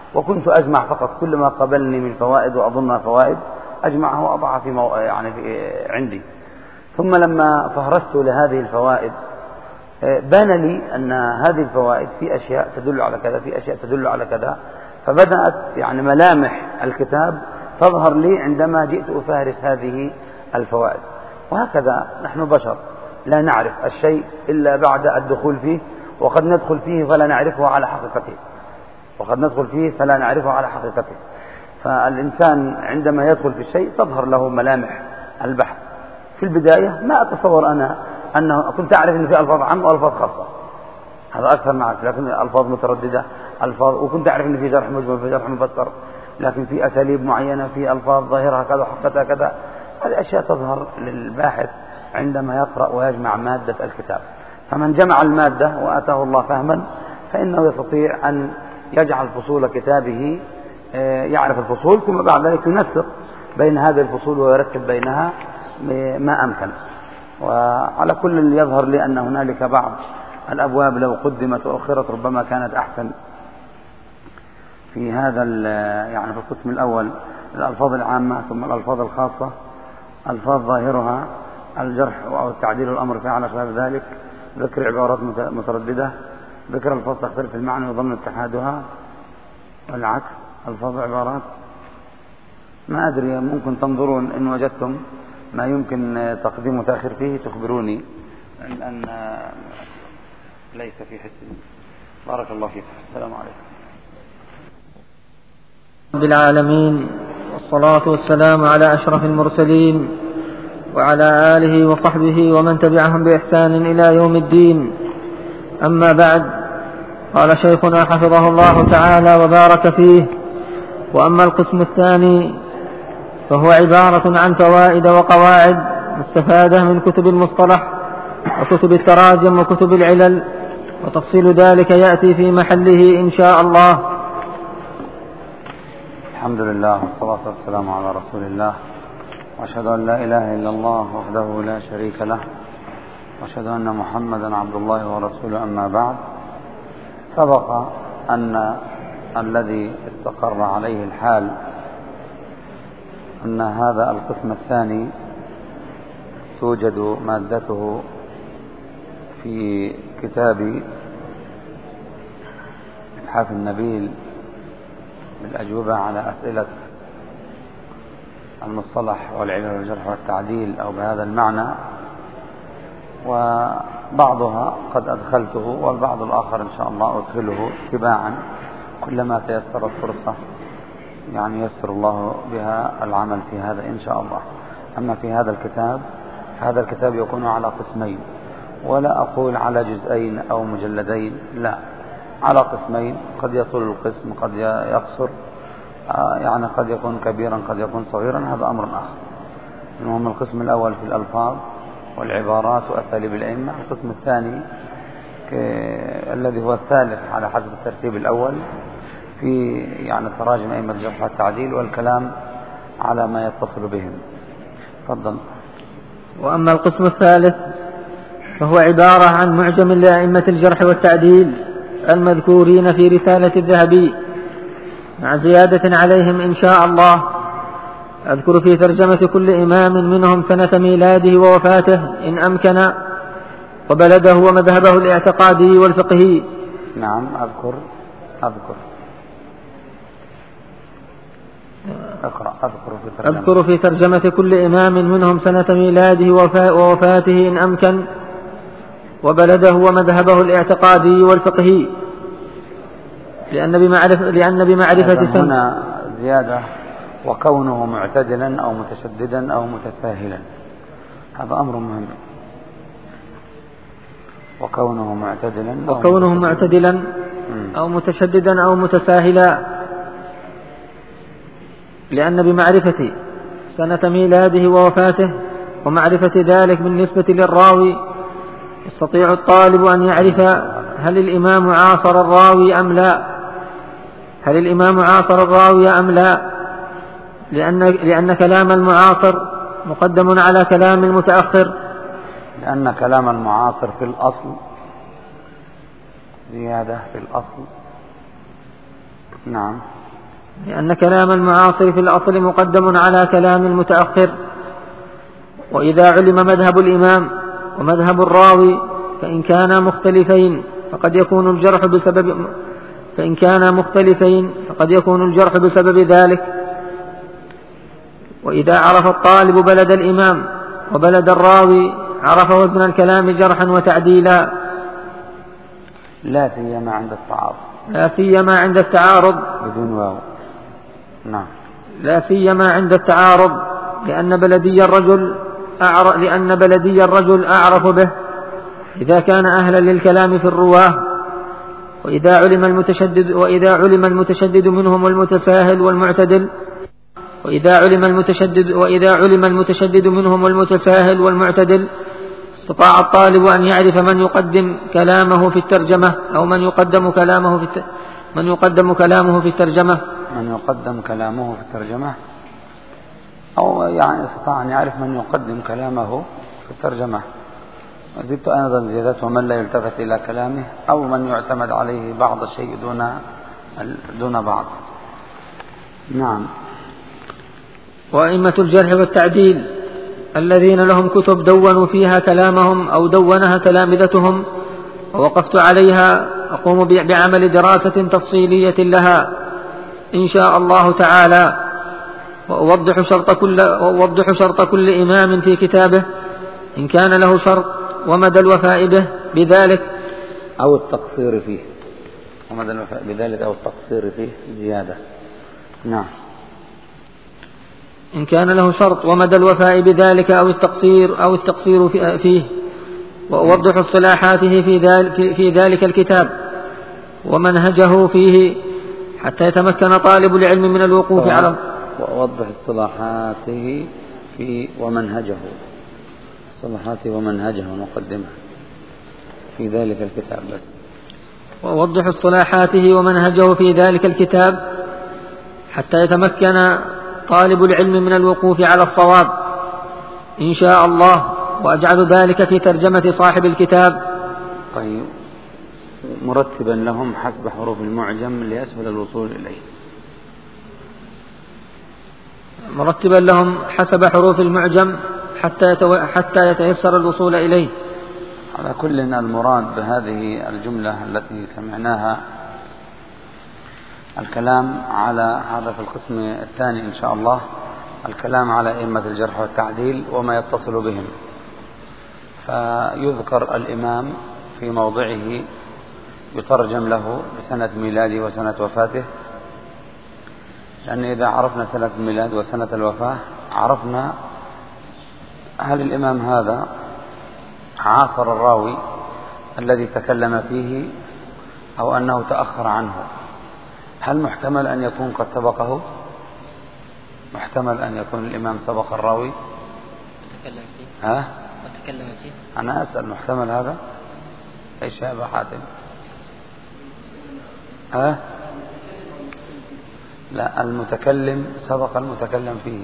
وكنت أجمع فقط كل ما قبلني من فوائد وأظنها فوائد أجمعها وأضعها في مو... يعني في عندي. ثم لما فهرست لهذه الفوائد بان لي أن هذه الفوائد في أشياء تدل على كذا، في أشياء تدل على كذا، فبدأت يعني ملامح الكتاب تظهر لي عندما جئت أفهرس هذه الفوائد. وهكذا نحن بشر لا نعرف الشيء إلا بعد الدخول فيه، وقد ندخل فيه فلا نعرفه على حقيقته وقد ندخل فيه فلا نعرفه على حقيقته فالإنسان عندما يدخل في الشيء تظهر له ملامح البحث. في البداية ما أتصور أنا أنه كنت أعرف أن في ألفاظ عامة وألفاظ خاصة، هذا أكثر معك، لكن ألفاظ مترددة ألفاظ، وكنت أعرف أن في جرح مجمل في جرح مفسر، لكن في أساليب معينة، في ألفاظ ظاهرها كذا وحقتها كذا. هذه أشياء تظهر للباحث عندما يقرأ ويجمع مادة الكتاب. فمن جمع المادة وآتاه الله فهما فإنه يستطيع أن يجعل فصول كتابه يعرف الفصول، ثم بعد ذلك ينسق بين هذه الفصول ويرتب بينها ما أمكن. وعلى كل يظهر لي أن هنالك بعض الأبواب لو قدمت وأخرت ربما كانت أحسن. في هذا يعني في القسم الأول الألفاظ العامة، ثم الألفاظ الخاصة، ألفاظ ظاهرها الجرح أو التعديل والأمر فيه على خلاف ذلك، ذكر عبارات مترددة، ذكر الفاظ تختلف المعنى وظن اتحادها، والعكس الفاظ عبارات. ما أدري، ممكن تنظرون إن وجدتم ما يمكن تقديم وتأخير فيه تخبروني، لأن ليس في حسن. بارك الله فيكم. السلام عليكم. رب العالمين، والصلاة والسلام على أشرف المرسلين وعلى آله وصحبه ومن تبعهم بإحسان إلى يوم الدين. أما بعد، قال شيخنا حفظه الله تعالى وبارك فيه: وأما القسم الثاني فهو عبارة عن فوائد وقواعد مستفادة من كتب المصطلح وكتب التراجم وكتب العلل، وتفصيل ذلك يأتي في محله إن شاء الله. الحمد لله والصلاة والسلام على رسول الله، وأشهد أن لا إله إلا الله وحده لا شريك له، وأشهد أن محمدا عبد الله ورسوله. أما بعد، سبق أن الذي استقر عليه الحال أن هذا القسم الثاني توجد مادته في كتاب إتحاف النبيل بالأجوبة على أسئلة المصطلح والعلل والجرح والتعديل أو بهذا المعنى، وبعضها قد أدخلته والبعض الآخر إن شاء الله أدخله تباعا كلما تيسرت فرصة، يعني يسر الله بها العمل في هذا إن شاء الله. أما في هذا الكتاب، هذا الكتاب يكون على قسمين، ولا أقول على جزئين أو مجلدين، لا، على قسمين. قد يطول القسم، قد يقصر، يعني قد يكون كبيرا قد يكون صغيرا، هذا أمر آخر. المهم القسم الأول في الألفاظ والعبارات وأساليب الأئمة. القسم الثاني الذي هو الثالث على حسب الترتيب الأول في يعني تراجم أئمة الجرح والتعديل والكلام على ما يتصل بهم. تفضل. وأما القسم الثالث فهو عبارة عن معجم لأئمة الجرح والتعديل المذكورين في رسالة الذهبي مع زيادة عليهم إن شاء الله. أذكر في ترجمة كل إمام منهم سنة ميلاده ووفاته إن أمكن، وبلده ومذهبه الاعتقادي والفقهي. نعم، أذكر أذكر أقرأ أذكر في ترجمة أذكر في ترجمة كل إمام منهم سنة ميلاده ووفاته إن أمكن، وبلده ومذهبه الاعتقادي والفقهي، لأن بمعرفة, لأن بمعرفة سنة. هنا زيادة: وكونه معتدلا أو متشددا أو متساهلا. هذا أمر مهم. وكونه معتدلا أو وكونه معتدلا أو متشددا أو متساهلا، لأن بمعرفة سنة ميلاده ووفاته ومعرفة ذلك بالنسبة للراوي يستطيع الطالب أن يعرف هل الإمام عاصر الراوي أم لا هل الإمام عاصر الراوي أم لا لأن, لأن كلام المعاصر مقدم على كلام المتأخر، لأن كلام المعاصر في الأصل زيادة في الأصل. نعم. لأن كلام المعاصر في الأصل مقدم على كلام المتأخر. وإذا علم مذهب الإمام ومذهب الراوي فإن كانا مختلفين فقد يكون الجرح بسبب فإن كانا مختلفين فقد يكون الجرح بسبب ذلك. وإذا عرف الطالب بلد الإمام وبلد الراوي عرف وزن الكلام جرحا وتعديلا، لا سيما عند التعارض لا سيما عند التعارض بدون واو. نعم. لا سيما عند التعارض لأن بلدي الرجل أعرف لأن بلدي الرجل أعرف به إذا كان أهلا للكلام في الرواه. وإذا علم المتشدد وإذا علم المتشدد منهم المتساهل والمعتدل وإذا علم المتشدد وإذا علم المتشدد منهم المتساهل والمعتدل استطاع الطالب أن يعرف من يقدم كلامه في الترجمة أو من يقدم كلامه في الت... من يقدم كلامه في الترجمة من يقدم كلامه في الترجمة أو يعني استطاع أن يعرف من يقدم كلامه في الترجمة. زدت أيضا زيادته ومن لا يلتفت إلى كلامه أو من يعتمد عليه بعض الشيء دون دون بعض. نعم. وأئمة الجرح والتعديل الذين لهم كتب دونوا فيها كلامهم أو دونها تلامذتهم ووقفت عليها أقوم بعمل دراسة تفصيلية لها إن شاء الله تعالى، وأوضح شرط كل, وأوضح شرط كل إمام في كتابه إن كان له شرط ومدى الوفاء به بذلك أو التقصير فيه ومدى الوفاء بذلك أو التقصير فيه زيادة. نعم. إن كان له شرط ومدى الوفاء بذلك أو التقصير أو التقصير فيه، وأوضح اصطلاحاته في ذلك, في ذلك الكتاب ومنهجه فيه حتى يتمكن طالب العلم من الوقوف على وأوضح اصطلاحاته في ومنهجه اصطلاحاته ومنهجه ونقدمه في ذلك الكتاب بس. وأوضح اصطلاحاته ومنهجه في ذلك الكتاب حتى يتمكن طالب العلم من الوقوف على الصواب إن شاء الله، وأجعل ذلك في ترجمة صاحب الكتاب. طيب. مرتبا لهم حسب حروف المعجم لأسهل الوصول إليه. مرتبا لهم حسب حروف المعجم حتى يتو... حتى يتيسر الوصول إليه. على كل المراد بهذه الجملة التي سمعناها الكلام على هذا في القسم الثاني إن شاء الله، الكلام على أئمة الجرح والتعديل وما يتصل بهم. فيذكر الإمام في موضعه يترجم له بسنة ميلاده وسنة وفاته، لأن إذا عرفنا سنة الميلاد وسنة الوفاة عرفنا هل الإمام هذا عاصر الراوي الذي تكلم فيه أو أنه تأخر عنه. هل محتمل أن يكون قد سبقه؟ محتمل أن يكون الإمام سبق الراوي؟ تكلم فيه. ها؟ وتكلم فيه. أنا أسأل محتمل هذا؟ إيش يا أبا حاتم؟ ها؟ لا، المتكلم سبق المتكلم فيه،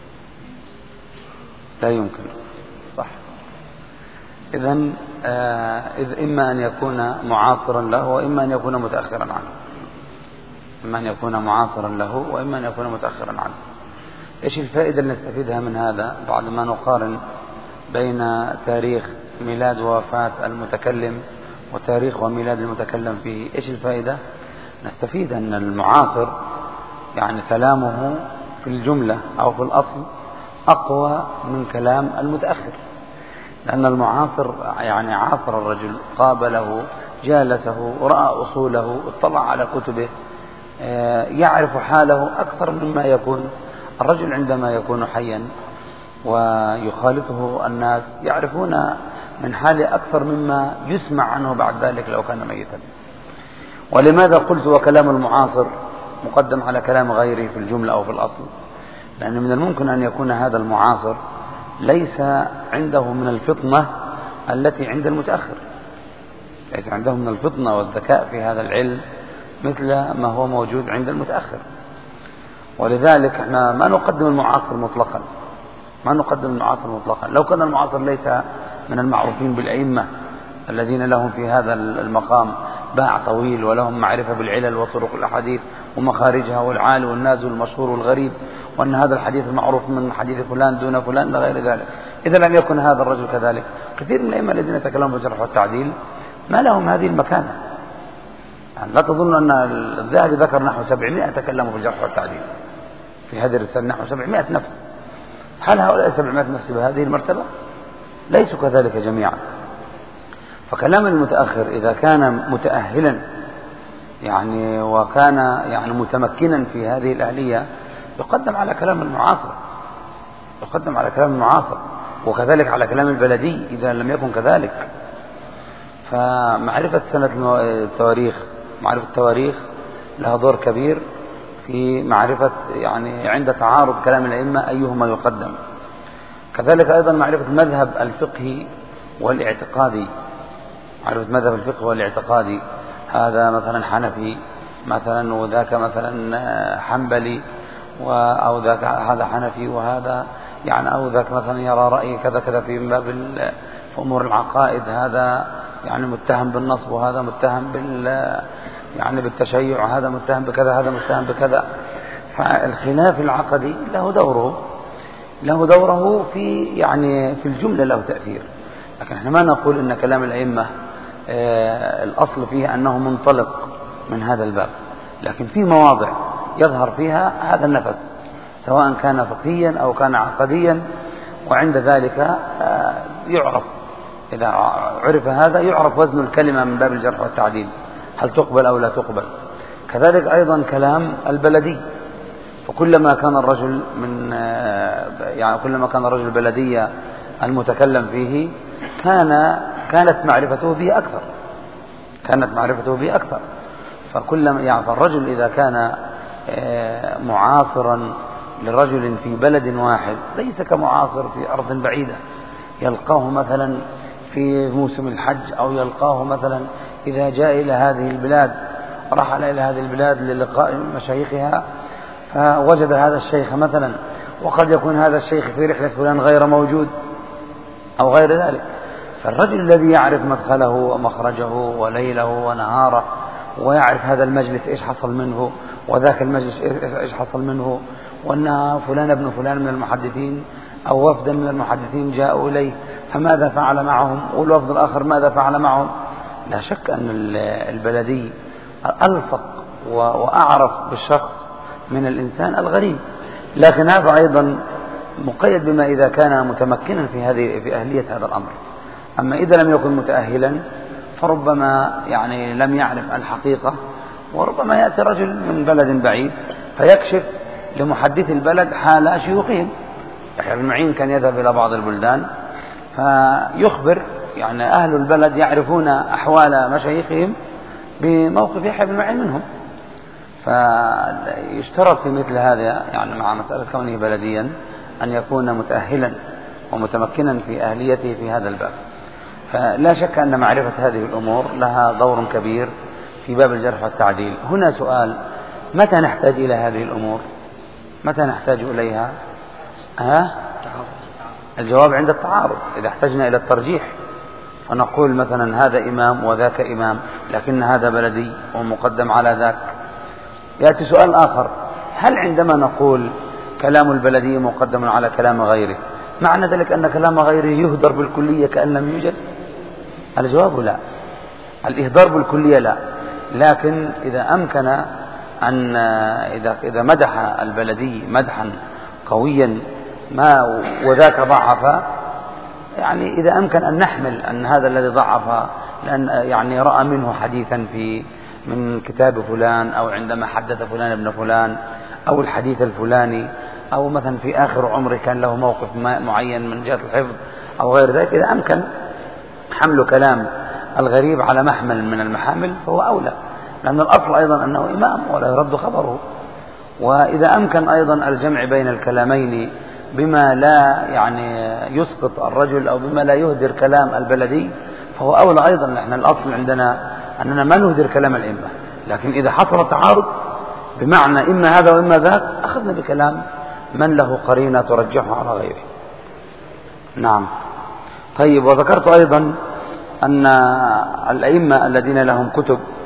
لا يمكن. صح. إذن آه إذ إما أن يكون معاصرا له وإما أن يكون متأخرا عنه. إما أن يكون معاصرا له وإما أن يكون متأخرا عنه. إيش الفائدة اللي نستفيدها من هذا بعد ما نقارن بين تاريخ ميلاد ووفاة المتكلم وتاريخ وميلاد المتكلم فيه؟ إيش الفائدة؟ نستفيد أن المعاصر يعني كلامه في الجملة أو في الأصل أقوى من كلام المتأخر، لأن المعاصر يعني عاصر الرجل، قابله، جالسه، رأى أصوله، اطلع على كتبه، يعرف حاله أكثر مما يكون الرجل عندما يكون حيا ويخالطه الناس، يعرفون من حاله أكثر مما يسمع عنه بعد ذلك لو كان ميتا. ولماذا قلت وكلام المعاصر مقدم على كلام غيره في الجملة أو في الأصل؟ لأن من الممكن أن يكون هذا المعاصر ليس عنده من الفطنة التي عند المتأخر، ليس عنده من الفطنة والذكاء في هذا العلم مثل ما هو موجود عند المتأخر. ولذلك احنا ما نقدم المعاصر مطلقا، ما نقدم المعاصر مطلقا. لو كان المعاصر ليس من المعروفين بالأئمة الذين لهم في هذا المقام باع طويل ولهم معرفة بالعلل وطرق الأحاديث ومخارجها والعالي والنازل والمشهور والغريب، وأن هذا الحديث المعروف من حديث فلان دون فلان إلى غير ذلك. إذا لم يكن هذا الرجل كذلك، كثير من الأئمة الذين يتكلمون بالجرح والتعديل ما لهم هذه المكانة. يعني لا تظن أن الذهبي ذكر نحو سبعمائة تكلموا بالجرح والتعديل في هذه الرسالة، نحو سبعمائة نفس. هل هؤلاء سبعمائة نفس بهذه المرتبة؟ ليسوا كذلك جميعا. فكلام المتأخر إذا كان متأهلا يعني وكان يعني متمكنا في هذه الأهلية يقدم على كلام المعاصر، يقدم على كلام المعاصر، وكذلك على كلام البلدي إذا لم يكن كذلك. فمعرفة سنة التواريخ، معرفة التواريخ لها دور كبير في معرفة يعني عند تعارض كلام الأئمة أيهما يقدم. كذلك أيضا معرفة المذهب الفقهي والاعتقادي، معرفة مذهب الفقه والاعتقادي، هذا مثلا حنفي مثلا وذاك مثلا حنبلي، أو ذاك هذا حنفي وهذا يعني أو ذاك مثلا يرى رأي كذا كذا في باب في أمور العقائد، هذا يعني متهم بالنصب وهذا متهم بال يعني بالتشيع، هذا متهم بكذا هذا متهم بكذا. فالخلاف العقدي له دوره، له دوره في يعني في الجملة له تأثير، لكن احنا ما نقول ان كلام الأئمة آه الأصل فيه أنه منطلق من هذا الباب، لكن في مواضع يظهر فيها هذا النفس سواء كان فقهيا أو كان عقديا، وعند ذلك آه يعرف إذا عرف هذا يعرف وزن الكلمة من باب الجرح والتعديل، هل تقبل أو لا تقبل. كذلك أيضا كلام البلدي، وكلما كان الرجل من يعني كلما كان الرجل بلدية المتكلم فيه كان كانت معرفته به أكثر، كانت معرفته به أكثر. فكلما يعني فالرجل إذا كان معاصرا لرجل في بلد واحد ليس كمعاصر في أرض بعيدة يلقاه مثلا في موسم الحج، أو يلقاه مثلا إذا جاء إلى هذه البلاد، رحل إلى هذه البلاد للقاء مشايخها فوجد هذا الشيخ مثلا، وقد يكون هذا الشيخ في رحلة فلان غير موجود أو غير ذلك. فالرجل الذي يعرف مدخله ومخرجه وليله ونهاره، ويعرف هذا المجلس إيش حصل منه وذاك المجلس إيش حصل منه، وأن فلان ابن فلان من المحدثين أو وفدا من المحدثين جاءوا إليه فماذا فعل معهم، والوفد الآخر ماذا فعل معهم. لا شك أن البلدي ألصق وأعرف بالشخص من الإنسان الغريب، لكن هذا أيضا مقيد بما إذا كان متمكنا في هذه في أهلية هذا الأمر. أما إذا لم يكن متأهلا فربما يعني لم يعرف الحقيقة، وربما يأتي رجل من بلد بعيد فيكشف لمحدث البلد حال شيوخهم. يحيى بن معين كان يذهب إلى بعض البلدان فيخبر يعني أهل البلد يعرفون أحوال مشايخهم بموقف يحيى بن معين منهم. فيشترط في مثل هذا يعني مع مسألة كونه بلديا أن يكون متأهلا ومتمكنا في أهليته في هذا الباب. فلا شك أن معرفة هذه الأمور لها دور كبير في باب الجرح والتعديل. هنا سؤال: متى نحتاج إلى هذه الأمور؟ متى نحتاج إليها؟ ها؟ الجواب عند التعارض. إذا احتجنا إلى الترجيح فنقول مثلا هذا إمام وذاك إمام، لكن هذا بلدي ومقدم على ذاك. يأتي سؤال آخر: هل عندما نقول كلام البلدي مقدم على كلام غيره معنى ذلك أن كلام غيره يهدر بالكلية كأن لم يوجد؟ الجواب لا، الإهدار بالكلية لا، لكن إذا أمكن أن إذا إذا مدح البلدي مدحا قويا ما وذاك ضعف، يعني إذا أمكن أن نحمل أن هذا الذي ضعف لأن يعني رأى منه حديثا في من كتاب فلان، أو عندما حدث فلان ابن فلان، أو الحديث الفلاني، أو مثلا في آخر عمره كان له موقف معين من جهة الحفظ أو غير ذلك، إذا أمكن حمل كلام الغريب على محمل من المحامل فهو أولى، لأن الأصل أيضا أنه إمام ولا يرد خبره. وإذا أمكن أيضا الجمع بين الكلامين بما لا يعني يسقط الرجل أو بما لا يهدر كلام البلدي فهو أولى أيضا. نحن الأصل عندنا أننا ما نهدر كلام الأئمة، لكن إذا حصل تعارض بمعنى إما هذا وإما ذاك أخذنا بكلام من له قرينة ترجحه على غيره. نعم. طيب، وذكرت أيضا أن الأئمة الذين لهم كتب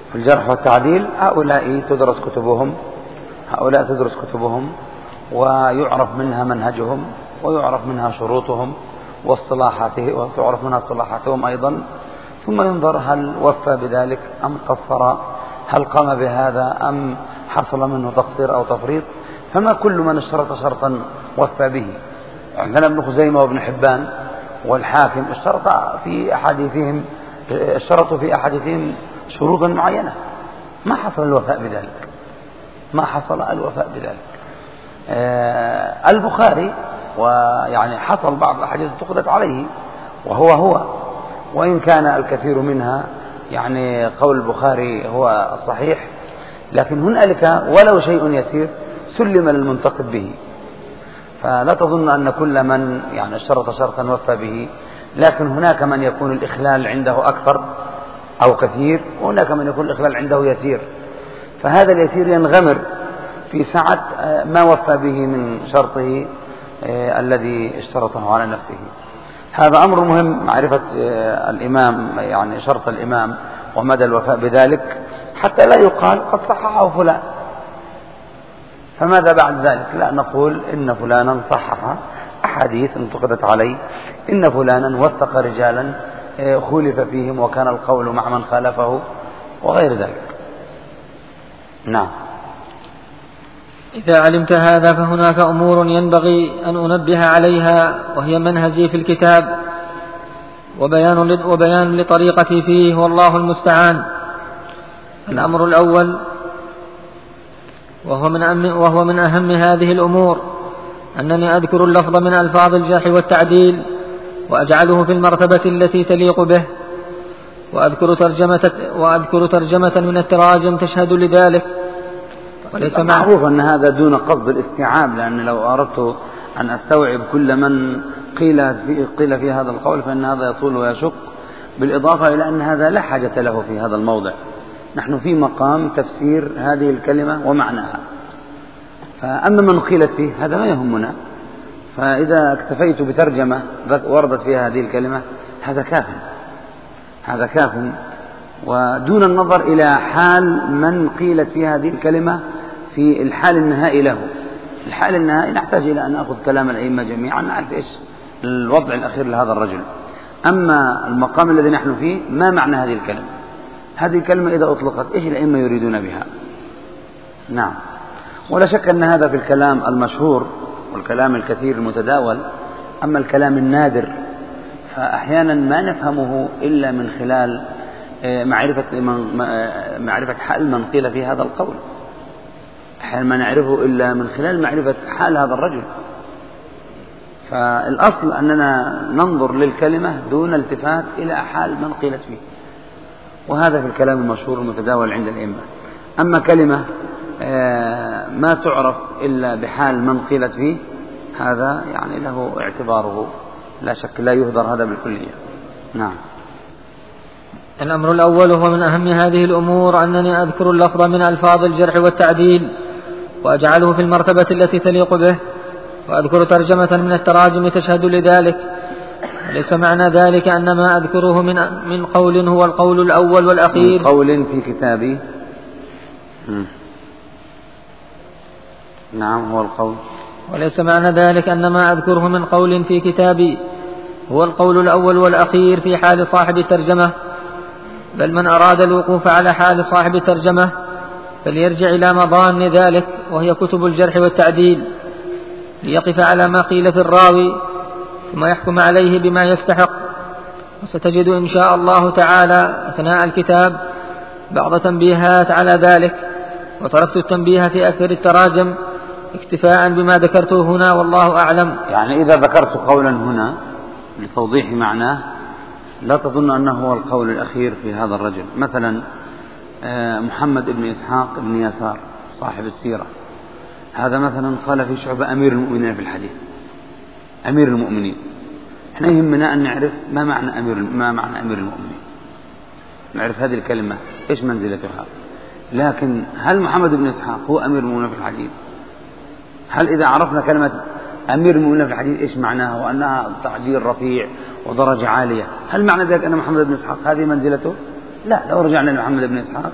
في الجرح والتعديل هؤلاء تدرس كتبهم هؤلاء تدرس كتبهم ويعرف منها منهجهم ويعرف منها شروطهم واصطلاحاته وتعرف منها اصطلاحاتهم أيضا، ثم ينظر هل وفى بذلك أم قصر، هل قام بهذا أم حصل منه تقصير أو تفريط. فما كل من اشترط شرطا وفى به. عندنا ابن خزيمة وابن حبان والحاكم اشترط في أحاديثهم اشترطوا في أحاديثهم شروطا معينة، ما حصل الوفاء بذلك ما حصل الوفاء بذلك. آه البخاري ويعني حصل بعض الأحاديث انتقدت عليه وهو هو وإن كان الكثير منها يعني قول البخاري هو الصحيح، لكن هنالك ولو شيء يسير سلم للمنتقد به. فلا تظن أن كل من يعني اشترط شرطا وفى به، لكن هناك من يكون الإخلال عنده أكثر أو كثير، وهناك من يكون الإخلال عنده يسير، فهذا اليسير ينغمر في سعة ما وفى به من شرطه الذي اشترطه على نفسه. هذا أمر مهم معرفة الإمام يعني شرط الإمام ومدى الوفاء بذلك، حتى لا يقال قد صححه فلان فماذا بعد ذلك. لا نقول إن فلانا صحح أحاديث انتقدت عليه، إن فلانا وثق رجالا خولف فيهم وكان القول مع من خالفه وغير ذلك. نعم. إذا علمت هذا فهناك أمور ينبغي أن أنبه عليها، وهي منهجي في الكتاب وبيان وبيان لطريقتي فيه، والله المستعان. الأمر الأول وهو من أهم, وهو من أهم هذه الأمور أنني أذكر اللفظ من ألفاظ الجرح والتعديل وأجعله في المرتبة التي تليق به، وأذكر ترجمة, وأذكر ترجمة من التراجم تشهد لذلك. وليس معروف أن هذا دون قصد الاستيعاب، لأن لو أردت أن أستوعب كل من قيل في, قيل في هذا القول فإن هذا يطول ويشق، بالإضافة إلى أن هذا لا حاجة له في هذا الموضع. نحن في مقام تفسير هذه الكلمة ومعناها، فأما من قيلت فيه هذا ما يهمنا. فإذا اكتفيت بترجمة وردت فيها هذه الكلمة هذا كاف هذا كاف ودون النظر إلى حال من قيلت فيها هذه الكلمة في الحال النهائي له. الحال النهائي نحتاج إلى أن نأخذ كلام الأئمة جميعا نعرف إيش الوضع الأخير لهذا الرجل. أما المقام الذي نحن فيه ما معنى هذه الكلمة، هذه الكلمة إذا أطلقت إيش الأئمة يريدون بها. نعم. ولا شك أن هذا في الكلام المشهور والكلام الكثير المتداول. أما الكلام النادر فأحيانا ما نفهمه إلا من خلال معرفة معرفة حال من قيل في هذا القول، أحيانا ما نعرفه إلا من خلال معرفة حال هذا الرجل. فالأصل أننا ننظر للكلمة دون التفات إلى حال من قيلت فيه، وهذا في الكلام المشهور المتداول عند الأئمة. أما كلمة ما تعرف إلا بحال من قيلت فيه هذا يعني له اعتباره، لا شك لا يهدر هذا بالكلية. نعم. الأمر الأول هو من أهم هذه الأمور أنني أذكر اللفظ من ألفاظ الجرح والتعديل وأجعله في المرتبة التي تليق به، وأذكر ترجمة من التراجم تشهد لذلك. ليس معنى ذلك أن ما أذكره من من قول هو القول الأول والأخير، من قول في كتابي. نعم هو القول. وليس معنى ذلك أن ما أذكره من قول في كتابي هو القول الأول والأخير في حال صاحب الترجمة، بل من أراد الوقوف على حال صاحب الترجمة فليرجع إلى مضان ذلك وهي كتب الجرح والتعديل، ليقف على ما قيل في الراوي ثم يحكم عليه بما يستحق. وستجد إن شاء الله تعالى أثناء الكتاب بعض تنبيهات على ذلك، وتركت التنبيه في أكثر التراجم اكتفاء بما ذكرته هنا والله أعلم. يعني إذا ذكرت قولا هنا لتوضيح معناه لا تظن أنه هو القول الأخير في هذا الرجل. مثلا محمد بن إسحاق بن يسار صاحب السيرة، هذا مثلا قال في شعبة أمير المؤمنين في الحديث، أمير المؤمنين. احنا يهمنا أن نعرف ما معنى أمير ما معنى أمير المؤمنين، نعرف هذه الكلمة إيش منزلتها. لكن هل محمد بن إسحاق هو أمير المؤمنين في الحديث؟ هل إذا عرفنا كلمة أمير المؤمنين في الحديث إيش معناها وأنها تعديل رفيع ودرجة عالية، هل معنى ذلك أن محمد بن إسحاق هذه منزلته؟ لا. لو رجعنا لمحمد بن إسحاق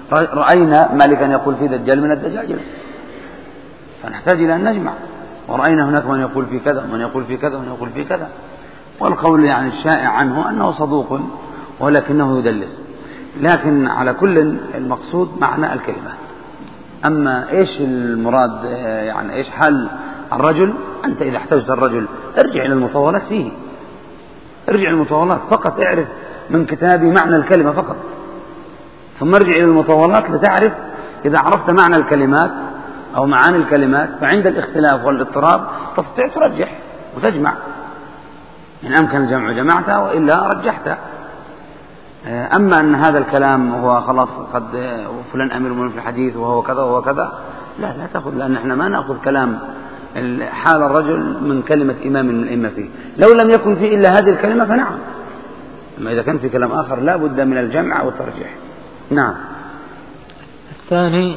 رأينا مالكا يقول في دجال من الدجاجل، فنحتاج إلى أن نجمع. ورأينا هناك من يقول في كذا ومن يقول في كذا ومن يقول في كذا، والقول يعني الشائع عنه أنه صدوق ولكنه يدلس. لكن على كل المقصود معنى الكلمة. أما إيش المراد يعني إيش حال الرجل، أنت إذا احتجت الرجل ارجع إلى المطولات فيه، ارجع إلى المطولات فقط، اعرف من كتابي معنى الكلمة فقط، ثم ارجع إلى المطولات لتعرف. إذا عرفت معنى الكلمات أو معاني الكلمات فعند الاختلاف والاضطراب تستطيع ترجح وتجمع، إن أمكن الجمع جمعته وإلا رجحته. أما أن هذا الكلام هو خلاص قد فلان أمير من في الحديث وهو كذا وهو كذا، لا لا تأخذ، لأن احنا ما نأخذ كلام حال الرجل من كلمة إمام من الأئمة فيه. لو لم يكن فيه إلا هذه الكلمة فنعم، أما إذا كان في كلام آخر لا بد من الجمع والترجيح. نعم. الثاني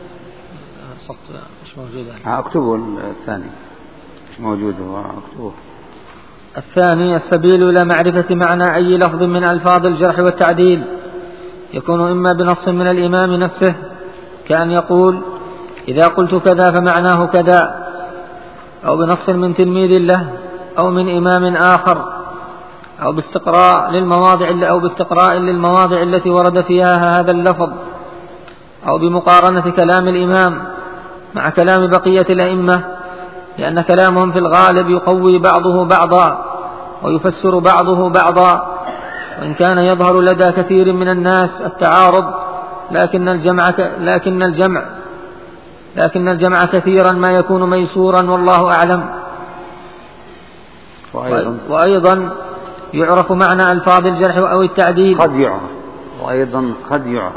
مش موجود، أكتبه الثاني مش موجود، هو أكتبه. الثاني السبيل إلى معرفة معنى أي لفظ من ألفاظ الجرح والتعديل يكون إما بنص من الإمام نفسه، كأن يقول إذا قلت كذا فمعناه كذا، أو بنص من تلميذ له أو من إمام آخر، أو باستقراء للمواضع أو باستقراء للمواضع التي ورد فيها هذا اللفظ، أو بمقارنة كلام الإمام مع كلام بقية الأئمة، لأن كلامهم في الغالب يقوي بعضه بعضا ويفسر بعضه بعضا، وإن كان يظهر لدى كثير من الناس التعارض، لكن الجمع لكن الجمع لكن الجمع كثيرا ما يكون ميسورا والله أعلم. وأيضا, وأيضا يعرف معنى ألفاظ الجرح أو التعديل قد يعرف وأيضا قد يعرف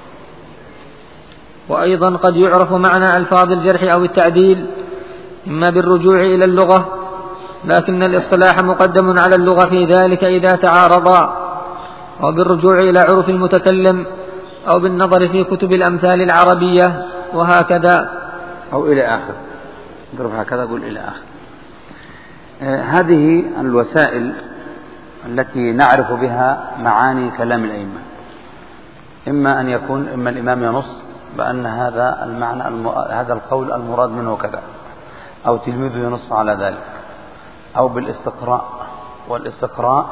وأيضا قد يعرف معنى ألفاظ الجرح أو التعديل إما بالرجوع إلى اللغة، لكن الاصطلاح مقدم على اللغة في ذلك إذا تعارضا، أو بالرجوع إلى عرف المتكلم، أو بالنظر في كتب الأمثال العربية، وهكذا. أو إلى آخر، اضرب هكذا قول إلى آخر. آه هذه الوسائل التي نعرف بها معاني كلام الأئمة، إما أن يكون إما الإمام ينص بأن هذا المعنى الم... هذا القول المراد منه كذا، أو تلميذه ينص على ذلك، أو بالاستقراء. والاستقراء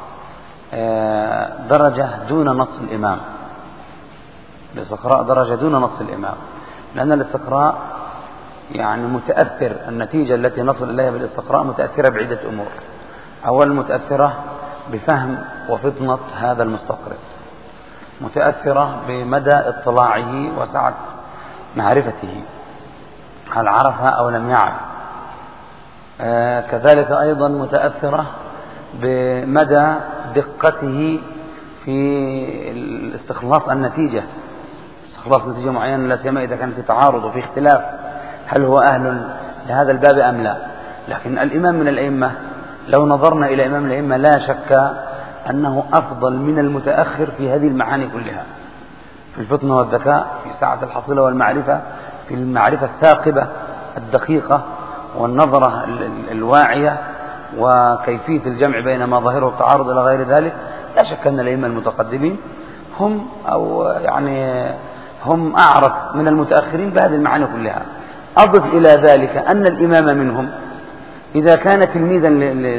آه درجة دون نص الإمام، الاستقراء درجة دون نص الإمام، لأن الاستقراء يعني متأثر، النتيجة التي نصل إليها بالاستقراء متأثرة بعدة أمور. أول متأثرة بفهم وفطنة هذا المستقرئ، متأثرة بمدى اطلاعه وسعة معرفته، هل عرفها أو لم يعرف. آه كذلك أيضا متأثرة بمدى دقته في استخلاص النتيجة، استخلاص نتيجة معينة، لا سيما إذا كان في تعارض وفي اختلاف هل هو أهل لهذا الباب أم لا. لكن الإمام من الأئمة لو نظرنا إلى إمام الأئمة لا شك أنه أفضل من المتأخر في هذه المعاني كلها، في الفطنة والذكاء، في سعة الحصيلة والمعرفة، في المعرفة الثاقبة الدقيقة والنظرة الواعية، وكيفية الجمع بين ما ظاهره التعارض إلى غير ذلك. لا شك أن الأئمة المتقدمين هم أو يعني هم أعرف من المتأخرين بهذه المعاني كلها. أضف إلى ذلك أن الإمام منهم إذا كان تلميذا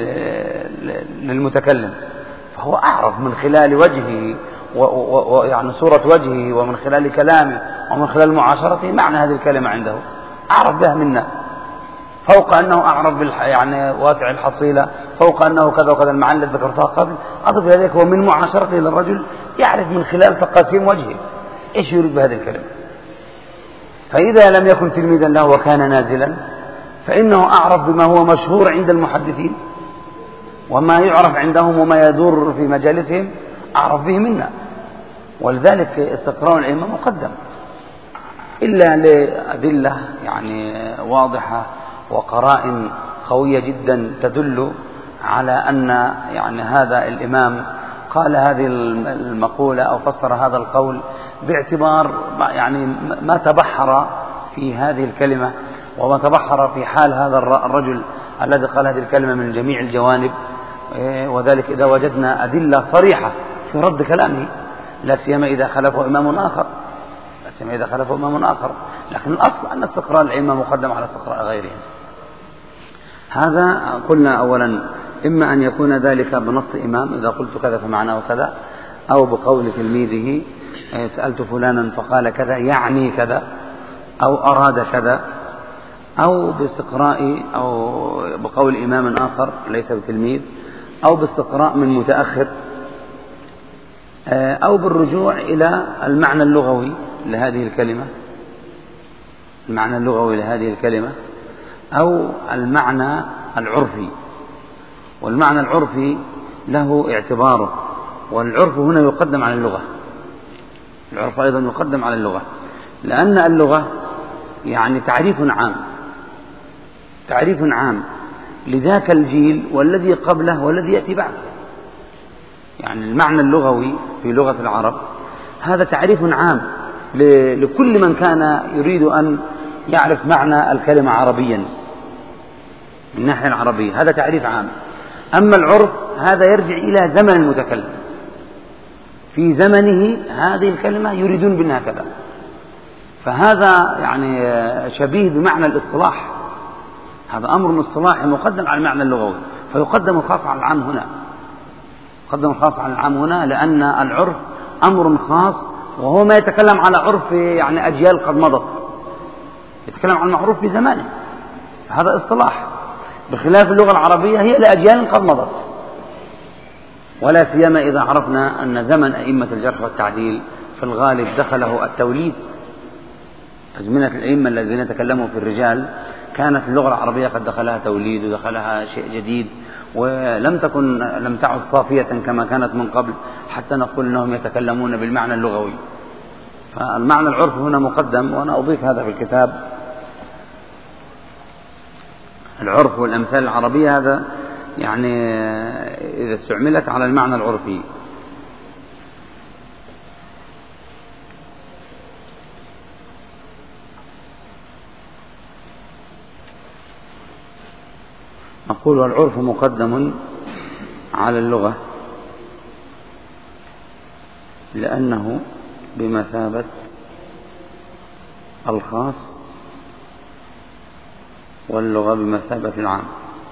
للمتكلم فهو أعرف من خلال وجهه ويعني صورة وجهه، ومن خلال كلامه، ومن خلال معاشرته معنى هذه الكلمة عنده، أعرف بها منا، فوق أنه أعرف يعني واسع الحصيلة، فوق أنه كذا وكذا المعاني التي ذكرتها قبل. أضف إلى ذلك ومن معاشرته للرجل يعرف من خلال تقاسيم وجهه إيش يريد بهذه الكلمة. فإذا لم يكن تلميذا له وكان نازلا فإنه أعرف بما هو مشهور عند المحدثين، وما يعرف عندهم وما يدور في مجالسهم أعرف به منا. ولذلك استقراء الأئمة مقدم، إلا لأدلة يعني واضحة وقرائن قوية جدا تدل على أن يعني هذا الإمام قال هذه المقولة أو فسر هذا القول باعتبار يعني ما تبحر في هذه الكلمة، وما تبحر في حال هذا الرجل الذي قال هذه الكلمة من جميع الجوانب. وذلك إذا وجدنا أدلة صريحة في رد كلامه، لا سيما إذا خلفه إمام آخر. سيما إذا خلفه إمام آخر، لكن الأصل أن استقراء الأئمة مقدم على استقراء غيرهم. هذا قلنا أولا إما أن يكون ذلك بنص إمام إذا قلت كذا فمعناه كذا، أو بقول تلميذه سألت فلانا فقال كذا يعني كذا، أو أراد كذا، أو باستقراء أو بقول إمام آخر ليس بتلميذ، أو باستقراء من متأخر، أو بالرجوع إلى المعنى اللغوي لهذه الكلمة المعنى اللغوي لهذه الكلمة أو المعنى العرفي. والمعنى العرفي له اعتباره، والعرف هنا يقدم على اللغة، العرف أيضا يقدم على اللغة، لأن اللغة يعني تعريف عام تعريف عام لذاك الجيل والذي قبله والذي يأتي بعده. يعني المعنى اللغوي في لغة العرب هذا تعريف عام لكل من كان يريد أن يعرف معنى الكلمة عربيا من الناحية العربية، هذا تعريف عام. أما العرف هذا يرجع إلى زمن المتكلم، في زمنه هذه الكلمة يريدون بها كذا، فهذا يعني شبيه بمعنى الاصطلاح، هذا أمر اصطلاحي مقدم على المعنى اللغوي، فيقدم الخاص على العام هنا يقدم الخاص على العام هنا لأن العرف أمر خاص، وهو ما يتكلم على عرف يعني أجيال قد مضت، يتكلم عن المعروف في زمانه، هذا اصطلاح، بخلاف اللغة العربية هي لأجيال قد مضت. ولا سيما إذا عرفنا أن زمن أئمة الجرح والتعديل في الغالب دخله التوليد، أزمنة الأئمة الذين تكلموا في الرجال كانت اللغة العربية قد دخلها توليد ودخلها شيء جديد، ولم تكن لم تعد صافية كما كانت من قبل حتى نقول أنهم يتكلمون بالمعنى اللغوي. فالمعنى العرف هنا مقدم، وأنا أضيف هذا في الكتاب، العرف والأمثال العربية هذا يعني إذا استعملت على المعنى العرفي. نقول والعرف مقدم على اللغة لأنه بمثابة الخاص واللغة بمثابة العام.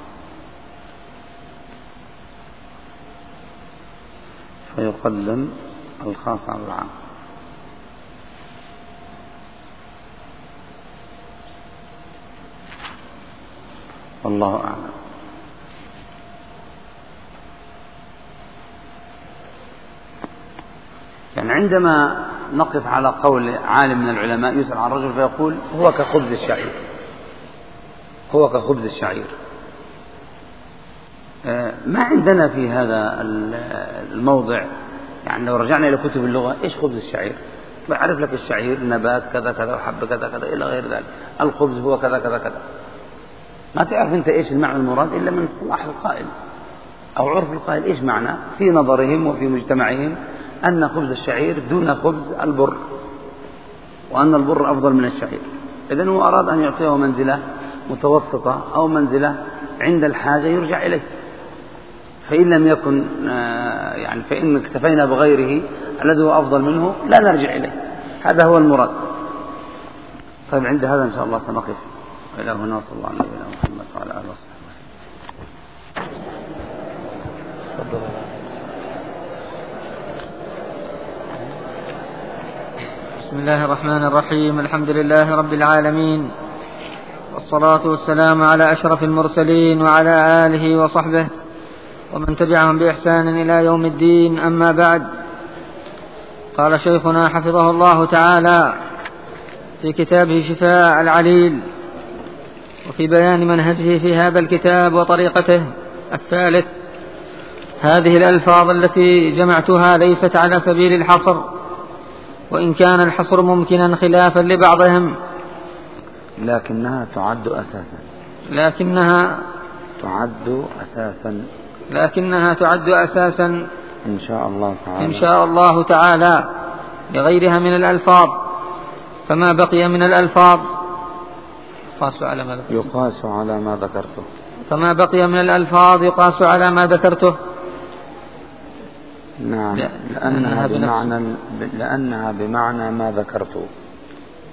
فيقدم الخاص على العام. والله أعلم. يعني عندما نقف على قول عالم من العلماء يسأل عن رجل فيقول هو كخبز الشعير هو كخبز الشعير ما عندنا في هذا الموضع، يعني لو رجعنا إلى كتب اللغة إيش خبز الشعير؟ بعرف لك الشعير نبات كذا كذا وحب كذا كذا إلى غير ذلك، الخبز هو كذا كذا كذا، ما تعرف أنت إيش المعنى المراد إلا من اصطلاح القائل أو عرف القائل إيش معنى في نظرهم وفي مجتمعهم أن خبز الشعير دون خبز البر، وأن البر أفضل من الشعير. إذن هو أراد أن يعطيه منزلة متوسطة أو منزلة عند الحاجة يرجع إليه، فإن لم يكن يعني فإن اكتفينا بغيره الذي هو أفضل منه لا نرجع إليه، هذا هو المراد. طيب عند هذا إن شاء الله سنقف إلى هنا، صلى الله عليه وسلم وعلى آله وصحبه وسلم. بسم الله الرحمن الرحيم، الحمد لله رب العالمين، والصلاة والسلام على أشرف المرسلين وعلى آله وصحبه ومن تبعهم بإحسان إلى يوم الدين. أما بعد، قال شيخنا حفظه الله تعالى في كتابه شفاء العليل وفي بيان منهجه في هذا الكتاب وطريقته الثالث: هذه الألفاظ التي جمعتها ليست على سبيل الحصر، وإن كان الحصر ممكنا خلافا لبعضهم، لكنها تعد أساسا لكنها تعد أساسا لكنها تعد أساسا إن شاء الله تعالى إن شاء الله تعالى لغيرها من الألفاظ. فما بقي من الألفاظ يقاس على ما ذكرته يقاس على ما ذكرته فما بقي من الألفاظ يقاس على ما ذكرته. نعم، لأنها بمعنى لأنها بمعنى ما ذكرته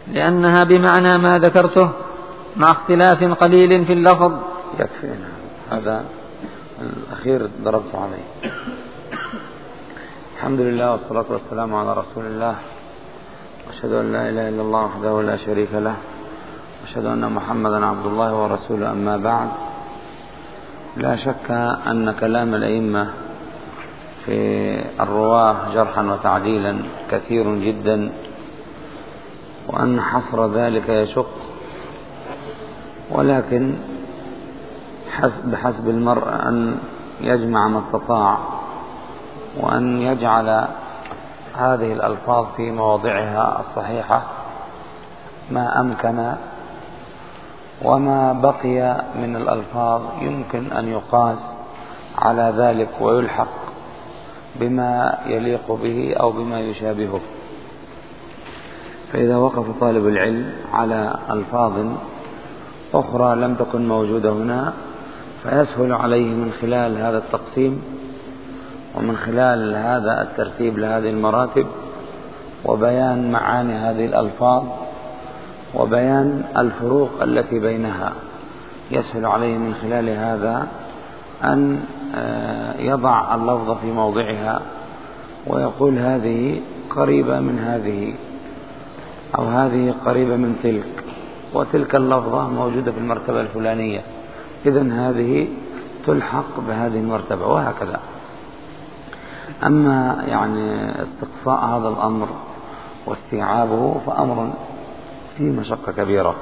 لأنها بمعنى ما ذكرته مع اختلاف قليل في اللفظ. يكفينا هذا الأخير ضربت عليه. الحمد لله والصلاة والسلام على رسول الله، أشهد أن لا إله إلا الله وحده لا شريك له، أشهد أن محمدا عبد الله ورسوله. أما بعد، لا شك أن كلام الأئمة في الرواة جرحا وتعديلا كثير جدا، وأن حصر ذلك يشق، ولكن حسب بحسب المرء أن يجمع ما استطاع، وأن يجعل هذه الألفاظ في مواضعها الصحيحة ما أمكن، وما بقي من الألفاظ يمكن أن يقاس على ذلك ويلحق بما يليق به أو بما يشابهه. فإذا وقف طالب العلم على ألفاظ أخرى لم تكن موجودة هنا، فيسهل عليه من خلال هذا التقسيم ومن خلال هذا الترتيب لهذه المراتب وبيان معاني هذه الألفاظ وبيان الفروق التي بينها، يسهل عليه من خلال هذا أن يضع اللفظ في موضعها ويقول هذه قريبة من هذه، أو هذه قريبة من تلك، وتلك اللفظة موجودة في المرتبة الفلانية، إذن هذه تلحق بهذه المرتبة، وهكذا. أما يعني استقصاء هذا الأمر واستيعابه فأمر فيه مشقة كبيرة.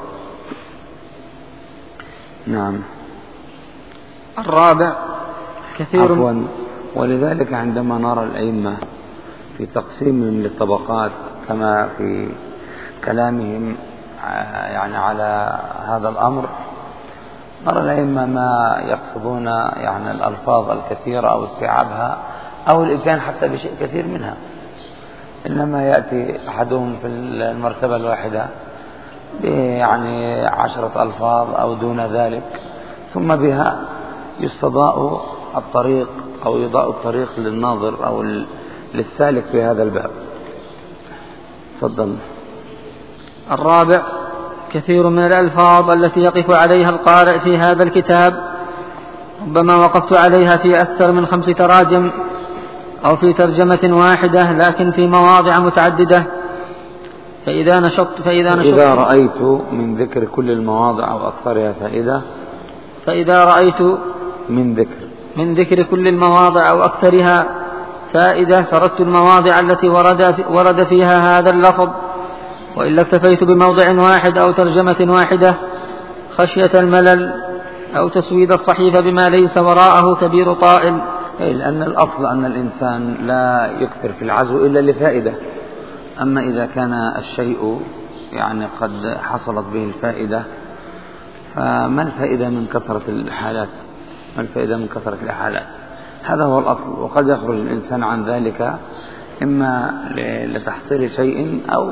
نعم. الرابع كثير عفوا ولذلك عندما نرى الأئمة في تقسيمهم للطبقات كما في كلامهم يعني على هذا الأمر، نرى الأئمة ما يقصدون يعني الألفاظ الكثيرة أو استيعابها أو الإتيان حتى بشيء كثير منها، إنما يأتي أحدهم في المرتبة الواحدة يعني عشرة ألفاظ أو دون ذلك، ثم بها يستضاء الطريق أو يضاء الطريق للناظر أو للسالك في هذا الباب. تفضل. الرابع كثير من الألفاظ التي يقف عليها القارئ في هذا الكتاب ربما وقفت عليها في أكثر من خمس تراجم أو في ترجمة واحدة، لكن في مواضع متعددة. فإذا نشطت فإذا نشطت إذا رأيت من ذكر كل المواضع أو أكثرها فائدة فإذا رأيت من ذكر من ذكر كل المواضع أو أكثرها فائدة سردت المواضع التي ورد ورد فيها هذا اللفظ، وإلا اكتفيت بموضع واحد أو ترجمة واحدة خشية الملل أو تسويد الصحيفة بما ليس وراءه كبير طائل. لأن الأصل أن الإنسان لا يكثر في العزو إلا لفائدة، أما إذا كان الشيء يعني قد حصلت به الفائدة فما الفائدة من كثرة الحالات؟ ما الفائدة من كثرة الحالات؟ هذا هو الأصل. وقد يخرج الإنسان عن ذلك إما لتحصيل شيء أو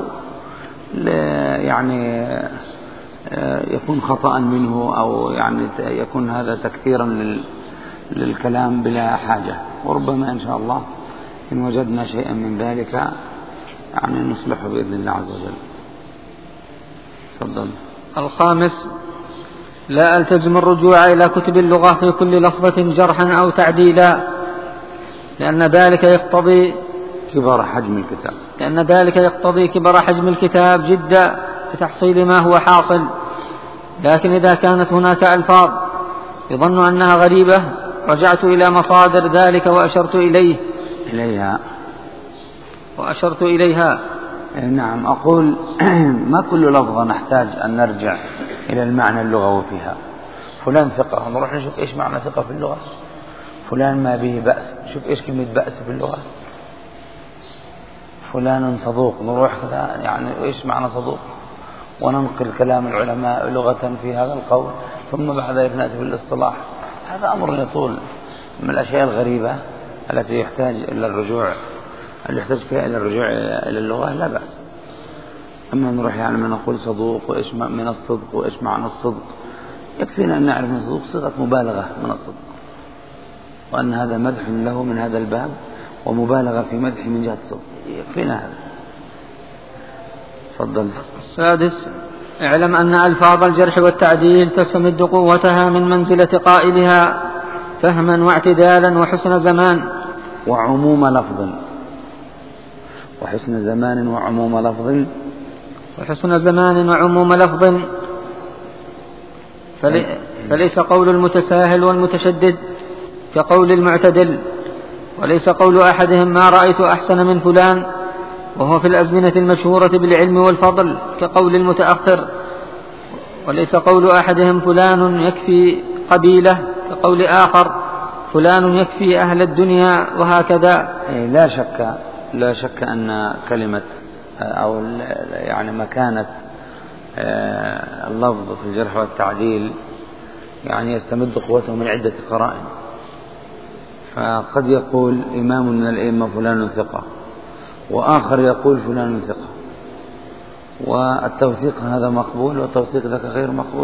يعني يكون خطأ منه، أو يعني يكون هذا تكثيرا للكلام بلا حاجة. وربما إن شاء الله إن وجدنا شيئا من ذلك يعني نصلحه بإذن الله عز وجل. تفضل. الخامس لا ألتزم الرجوع إلى كتب اللغة في كل لفظة جرحا أو تعديلا، لأن ذلك يقتضي كبر حجم الكتاب لأن ذلك يقتضي كبر حجم الكتاب جدا لتحصيل ما هو حاصل. لكن إذا كانت هناك ألفاظ يظن أنها غريبة رجعت إلى مصادر ذلك وأشرت إليه إليها وأشرت إليها نعم. أقول ما كل لفظة نحتاج أن نرجع إلى المعنى اللغوي فيها. فلان ثقة، نروح نشوف إيش معنى ثقة في اللغة. فلان ما به بأس، نشوف إيش كلمة بأس في اللغة. فلان صدوق، نروح كذا يعني إيش معنى صدوق، وننقل كلام العلماء لغة في هذا القول، ثم بعد ذلك نأتي بالاصطلاح. هذا أمر يطول. من الأشياء الغريبة التي يحتاج إلى الرجوع اللي يحتاج فيها إلى الرجوع إلى اللغة لا بأس. أما نروح يعني من نقول صدوق وإيش من الصدق وإيش معنى الصدق، يكفينا أن نعرف من الصدوق صيغة مبالغة من الصدق، وأن هذا مدح له من هذا الباب ومبالغة في مدح من جهة الصدق، يكفينا هذا. تفضل. السادس: اعلم أن ألفاظ الجرح والتعديل تستمد قوتها من منزلة قائلها فهما واعتدالا وحسن زمان وعموم لفظ وحسن زمان وعموم لفظ وحسن زمان وعموم لفظ فلي فليس قول المتساهل والمتشدد كقول المعتدل، وليس قول أحدهم ما رأيت أحسن من فلان وهو في الأزمنة المشهورة بالعلم والفضل كقول المتأخر، وليس قول أحدهم فلان يكفي قبيلة كقول آخر فلان يكفي أهل الدنيا، وهكذا. لا شك لا شك أن كلمة أو يعني مكانة اللفظ في الجرح والتعديل يعني يستمد قوته من عدة قرائن. فقد يقول إمام من الأئمة فلان ثقة، وآخر يقول فلان ثقة، والتوثيق هذا مقبول والتوثيق ذاك غير مقبول.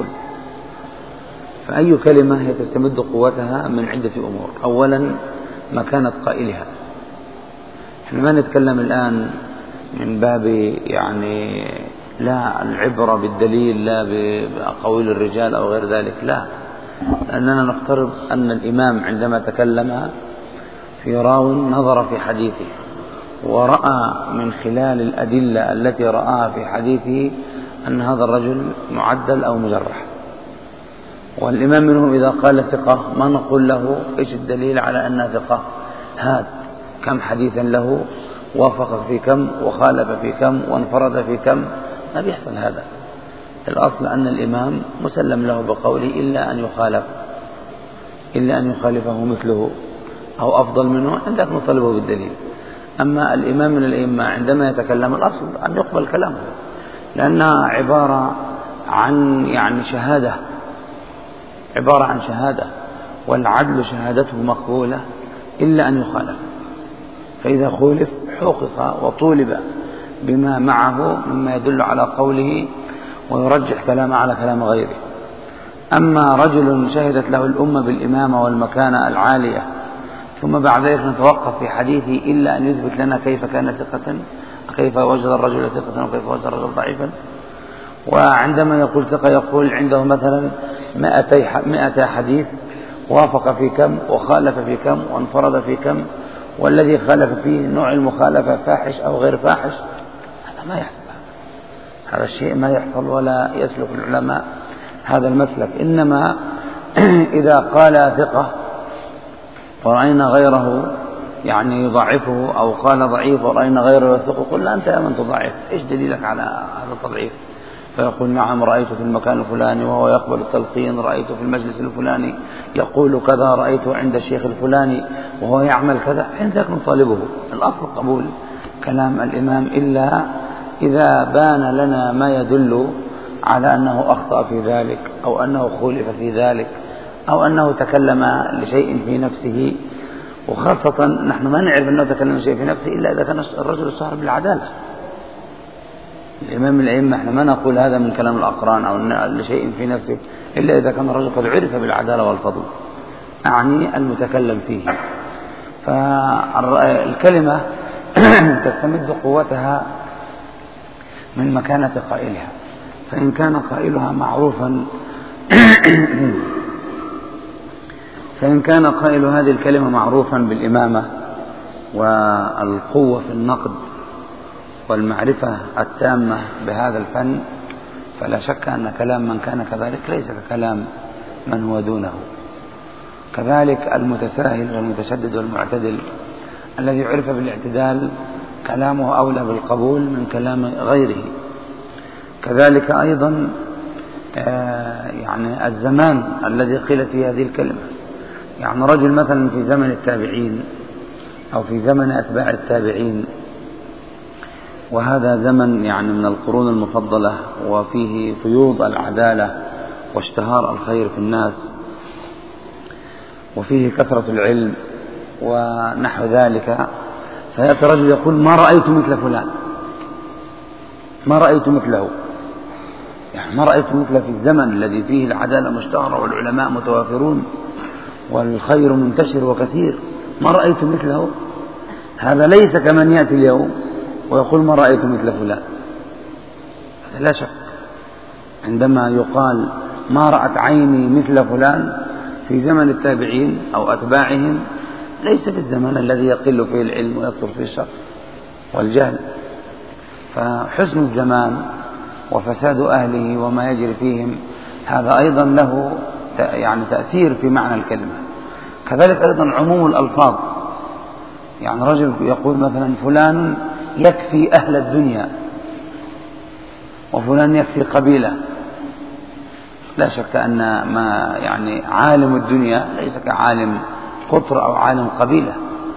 فأي كلمة هي تستمد قوتها من عدة أمور. أولا مكانة قائلها. احنا ما نتكلم الآن من باب يعني لا العبرة بالدليل لا بأقوال الرجال أو غير ذلك، لا، لأننا نفترض أن الإمام عندما تكلم في راو نظر في حديثه ورأى من خلال الأدلة التي رآها في حديثه أن هذا الرجل معدل أو مجرح، والإمام منهم إذا قال ثقة ما نقول له إيش الدليل على أنه ثقة، هات كم حديثا له وافق في كم وخالف في كم وانفرد في كم، ما بيحصل هذا. الأصل أن الإمام مسلم له بقوله إلا أن يخالف إلا أن يخالفه مثله أو أفضل منه، عندك نطالبه بالدليل. أما الإمام من الأئمة عندما يتكلم الأصل أن يقبل كلامه، لأنها عبارة عن يعني شهادة عبارة عن شهادة والعدل شهادته مقبولة إلا أن يخالف، فإذا خولف حقق وطولب بما معه مما يدل على قوله ويرجح كلامه على كلام غيره. أما رجل شهدت له الأمة بالإمامة والمكانة العالية ثم بعد ذلك نتوقف في حديثه إلا أن يثبت لنا كيف كان ثقة، كيف وجد الرجل ثقة وكيف وجد الرجل ضعيفا، وعندما يقول ثقة يقول عنده مثلا مئتي حديث وافق في كم وخالف في كم وانفرد في كم، والذي خالف فيه نوع المخالفة فاحش أو غير فاحش، هذا ما يحصل. هذا الشيء ما يحصل ولا يسلك العلماء هذا المسلك. إنما إذا قال ثقة ورأينا غيره يعني يضعفه أو قال ضعيف ورأينا غيره يثقه، قل لا أنت يا من تضعف، إيش دليلك على هذا التضعيف؟ فيقول نعم رأيته في المكان الفلاني وهو يقبل التلقين، رأيته في المجلس الفلاني يقول كذا، رأيته عند الشيخ الفلاني وهو يعمل كذا، عندك نطالبه. الأصل قبول كلام الإمام إلا إذا بان لنا ما يدل على أنه أخطأ في ذلك أو أنه خولف في ذلك أو أنه تكلم لشيء في نفسه، وخاصة نحن ما نعرف أنه تكلم شيء في نفسه إلا إذا كان الرجل الشهر بالعدالة. الإمام الأئمة احنا ما نقول هذا من كلام الأقران أو لشيء في نفسه إلا إذا كان الرجل قد عرف بالعدالة والفضل، أعني المتكلم فيه. فالكلمة تستمد قوتها من مكانة قائلها، فإن كان قائلها معروفا فإن كان قائل هذه الكلمة معروفا بالإمامة والقوة في النقد والمعرفة التامة بهذا الفن، فلا شك أن كلام من كان كذلك ليس ككلام من هو دونه. كذلك المتساهل والمتشدد والمعتدل الذي عرف بالاعتدال كلامه أولى بالقبول من كلام غيره. كذلك أيضا يعني الزمان الذي قيل فيه هذه الكلمة، يعني رجل مثلا في زمن التابعين أو في زمن أتباع التابعين، وهذا زمن يعني من القرون المفضلة وفيه فيوض العدالة واشتهار الخير في الناس وفيه كثرة العلم ونحو ذلك، فيأتي رجل يقول ما رأيت مثل فلان، ما رأيت مثله، يعني ما رأيت مثله في الزمن الذي فيه العدالة مشتهرة والعلماء متوافرون والخير منتشر وكثير، ما رأيت مثله. هذا ليس كمن يأتي اليوم ويقول ما رأيت مثل فلان، لا شك عندما يقال ما رأت عيني مثل فلان في زمن التابعين أو أتباعهم، ليس في الزمن الذي يقل فيه العلم ويكثر فيه الشر والجهل. فحسن الزمان وفساد أهله وما يجري فيهم هذا أيضا له يعني تأثير في معنى الكلمة. كذلك أيضا عموم الألفاظ، يعني رجل يقول مثلا فلان يكفي أهل الدنيا وفلان يكفي قبيلة، لا شك أن ما يعني عالم الدنيا ليس كعالم قطر أو عالم قبيلة.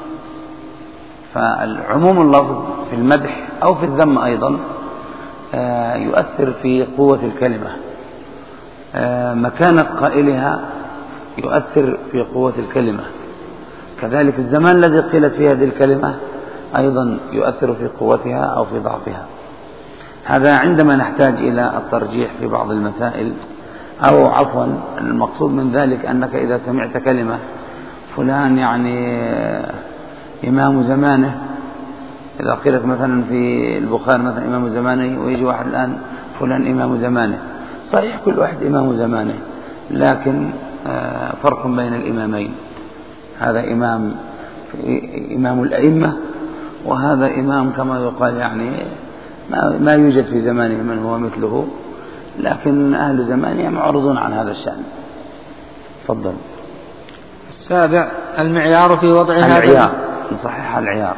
فالعموم اللفظ في المدح أو في الذم أيضا يؤثر في قوة الكلمة، مكانة قائلها يؤثر في قوة الكلمة، كذلك الزمان الذي قيلت فيه هذه الكلمة أيضا يؤثر في قوتها أو في ضعفها. هذا عندما نحتاج إلى الترجيح في بعض المسائل، أو عفوا المقصود من ذلك أنك إذا سمعت كلمة فلان يعني إمام زمانه، إذا قيلت مثلا في البخاري مثلا إمام زمانه، ويجي واحد الآن فلان إمام زمانه، صحيح كل واحد إمام زمانه، لكن فرق بين الإمامين، هذا إمام إمام الأئمة وهذا إمام كما يقال يعني ما يوجد في زمانه من هو مثله، لكن أهل زمانه معرضون عن هذا الشأن. تفضل. السابع المعيار في وضع هذا العيار، نصحح العيار.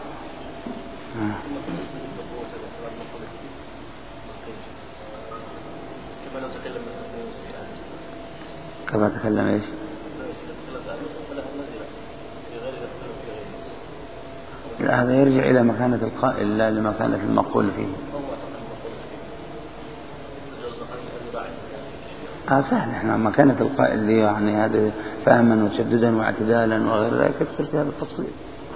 كما تكلم ايش؟ لا، هذا يرجع إلى مكانة القائل لا لمكانة المقول فيه. آه سهل، احنا مكانة القائل لي يعني هذا فهما وتشددا واعتدالا وغير ذلك يدخل في هذا التفصيل.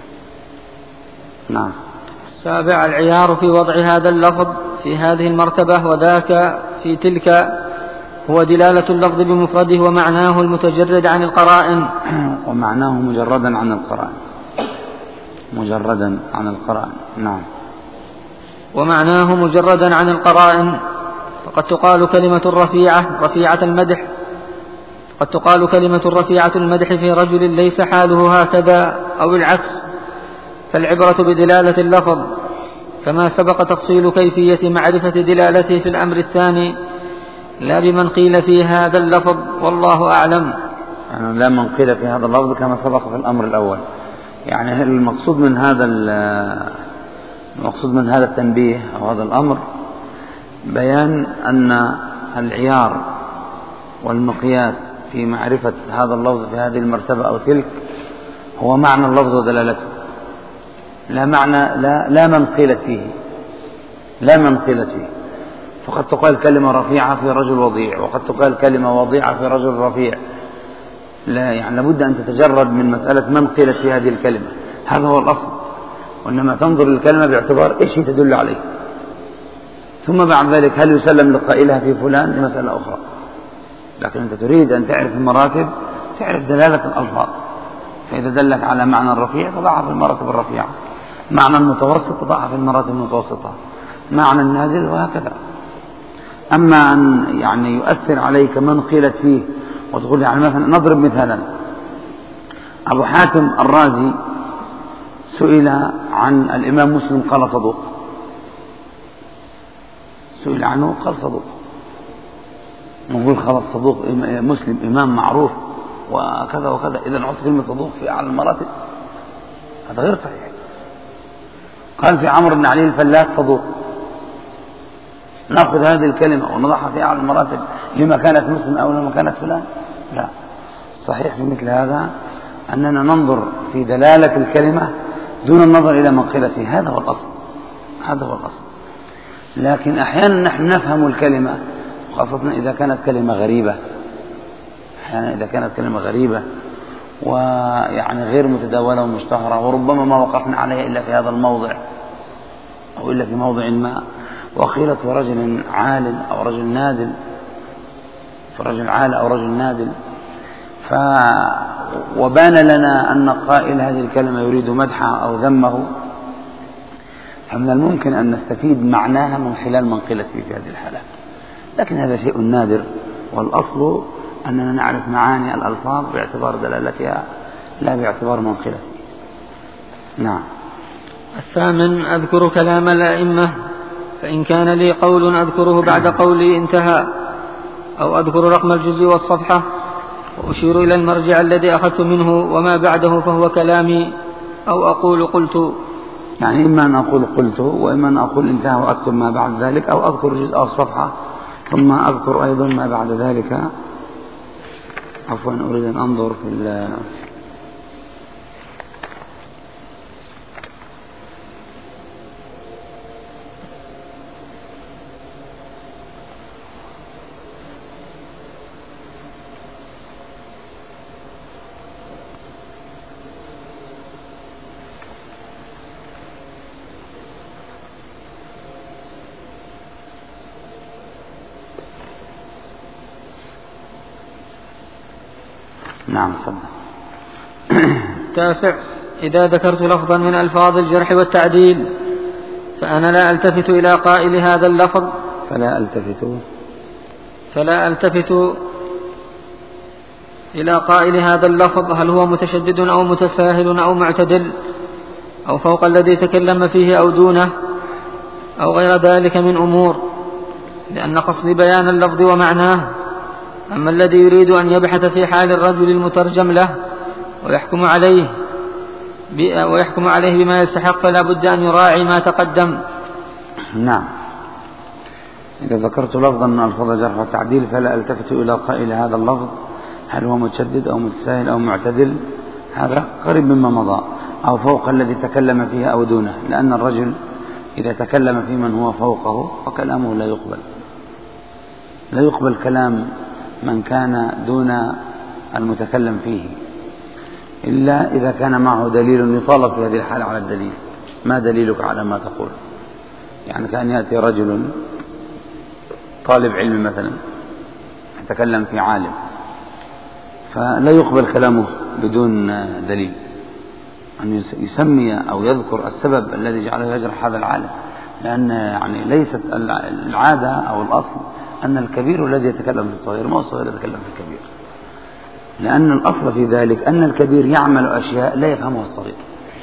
نعم. السابع العيار في وضع هذا اللفظ في هذه المرتبة وذاك في تلك، هو دلالة اللفظ بمفرده ومعناه المتجرد عن القرائن. ومعناه مجردا عن القرائن، مجردا عن القرائن. نعم. ومعناه مجردا عن القرائن، فقد تقال كلمة رفيعة رفيعة المدح قد تقال كلمة رفيعة المدح في رجل ليس حاله هكذا أو العكس، فالعبرة بدلالة اللفظ، كما سبق تفصيل كيفية معرفة دلالته في الأمر الثاني، لا بمن قيل في هذا اللفظ، والله أعلم. يعني لا من قيل في هذا اللفظ كما سبق في الأمر الأول. يعني المقصود من هذا المقصود من هذا التنبيه أو هذا الأمر بيان أن العيار والمقياس في معرفة هذا اللفظ في هذه المرتبة أو تلك هو معنى اللفظ ودلالته، لا معنى لا, لا من قيلت فيه لا من قيلت فيه. فقد تقال كلمة رفيعة في رجل وضيع، وقد تقال كلمة وضيعة في رجل رفيع، لا يعني لابد أن تتجرد من مسألة من قيلت في هذه الكلمة، هذا هو الأصل، وإنما تنظر للكلمة باعتبار إيش هي تدل عليه، ثم بعد ذلك هل يسلم لقائلها في فلان دي مسألة أخرى. لكن أنت تريد أن تعرف المراتب، تعرف دلالة الألفاظ، فإذا دلت على معنى الرفيع تضعها في المراتب الرفيعة، معنى المتوسط تضعها في المراتب المتوسطة، معنى النازل وهكذا. أما أن يعني يؤثر عليك من قيلت فيه وتقول يعني مثلا، نضرب مثالا، أبو حاتم الرازي سئل عن الإمام مسلم قال صدوق، سئل عنه قال صدوق، نقول خلاص صدوق مسلم إمام معروف وكذا وكذا، إذا نحط كلمة صدوق في أعلى المراتب، هذا غير صحيح. قال في عمرو بن علي الفلاس صدوق، نأخذ هذه الكلمة ونضعها في أعلى المراتب لما كانت مسلم أو لما كانت فلان؟ لا، صحيح في مثل هذا أننا ننظر في دلالة الكلمة دون النظر إلى من قيل فيه، هذا هو الأصل، هذا هو الأصل. لكن أحيانا نحن نفهم الكلمة، خاصة إذا كانت كلمة غريبة، أحيانا إذا كانت كلمة غريبة ويعني غير متداولة ومشتهرة، وربما ما وقفنا عليها إلا في هذا الموضع أو إلا في موضع ما، وقيلت في رجل عال أو رجل نادل، في رجل عال أو رجل نادل، ف وبان لنا أن قائل هذه الكلمة يريد مدحه أو ذمه، فمن الممكن أن نستفيد معناها من خلال منقلته في هذه الحالة، لكن هذا شيء نادر، والأصل أننا نعرف معاني الألفاظ باعتبار دلالتها لا باعتبار منقلتها. نعم. الثامن: أذكر كلام الأئمة، فإن كان لي قول أذكره بعد قولي انتهى، أو أذكر رقم الجزء والصفحة وأشير إلى المرجع الذي أخذت منه وما بعده فهو كلامي، أو أقول قلت. يعني إما أن أقول قلت، وإما أن أقول انتهى وأكتب ما بعد ذلك، أو أذكر جزء أو الصفحة ثم أذكر أيضا ما بعد ذلك. عفوا أريد أن أنظر في نعم صدق. التاسع: إذا ذكرت لفظا من ألفاظ الجرح والتعديل فأنا لا ألتفت إلى قائل هذا اللفظ فلا ألتفت فلا ألتفت إلى قائل هذا اللفظ هل هو متشدد أو متساهل أو معتدل أو فوق الذي تكلم فيه أو دونه أو غير ذلك من أمور، لأن قصدي بيان اللفظ ومعناه. أما الذي يريد أن يبحث في حال الرجل المترجم له ويحكم عليه ويحكم عليه بما يستحق فلا بد أن يراعي ما تقدم. نعم. إذا ذكرت لفظا من ألفاظ الجرح والتعديل فلا ألتفت إلى قائل هذا اللفظ هل هو متشدد أو متساهل أو معتدل، هذا قريب مما مضى، أو فوق الذي تكلم فيه أو دونه، لأن الرجل إذا تكلم في من هو فوقه فكلامه لا يقبل لا يقبل كلام من كان دون المتكلم فيه، إلا إذا كان معه دليل يطالب في هذه الحالة على الدليل. ما دليلك على ما تقول؟ يعني كأن يأتي رجل طالب علم مثلا يتكلم في عالم فلا يقبل كلامه بدون دليل، أن يسمي أو يذكر السبب الذي جعله يجرح هذا العالم، لأن يعني ليست العادة أو الأصل أن الكبير الذي يتكلم في الصغير ما هو الصغير الذي يتكلم في الكبير، لأن الأصل في ذلك أن الكبير يعمل أشياء لا يفهمها الصغير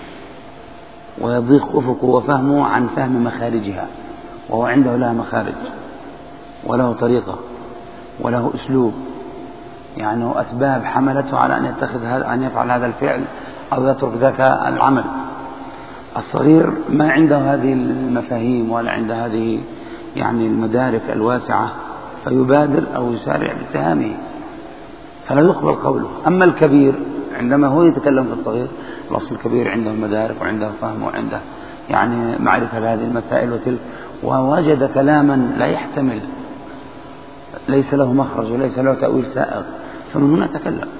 ويضيق أفقه وفهمه عن فهم مخارجها، وهو عنده لها مخارج وله طريقة وله أسلوب، يعني أسباب حملته على أن يتخذ هذا أن يفعل هذا الفعل أو يترك ذاك العمل. الصغير ما عنده هذه المفاهيم ولا عنده هذه يعني المدارك الواسعة فيبادر أو يسارع باتهامه فلا يقبل قوله. أما الكبير عندما هو يتكلم في الصغير، الأصل الكبير عنده مدارك وعنده فهم وعنده يعني معرفة بهذه المسائل وتلك، ووجد كلاما لا يحتمل ليس له مخرج وليس له تأويل سائغ فمن هنا تكلم.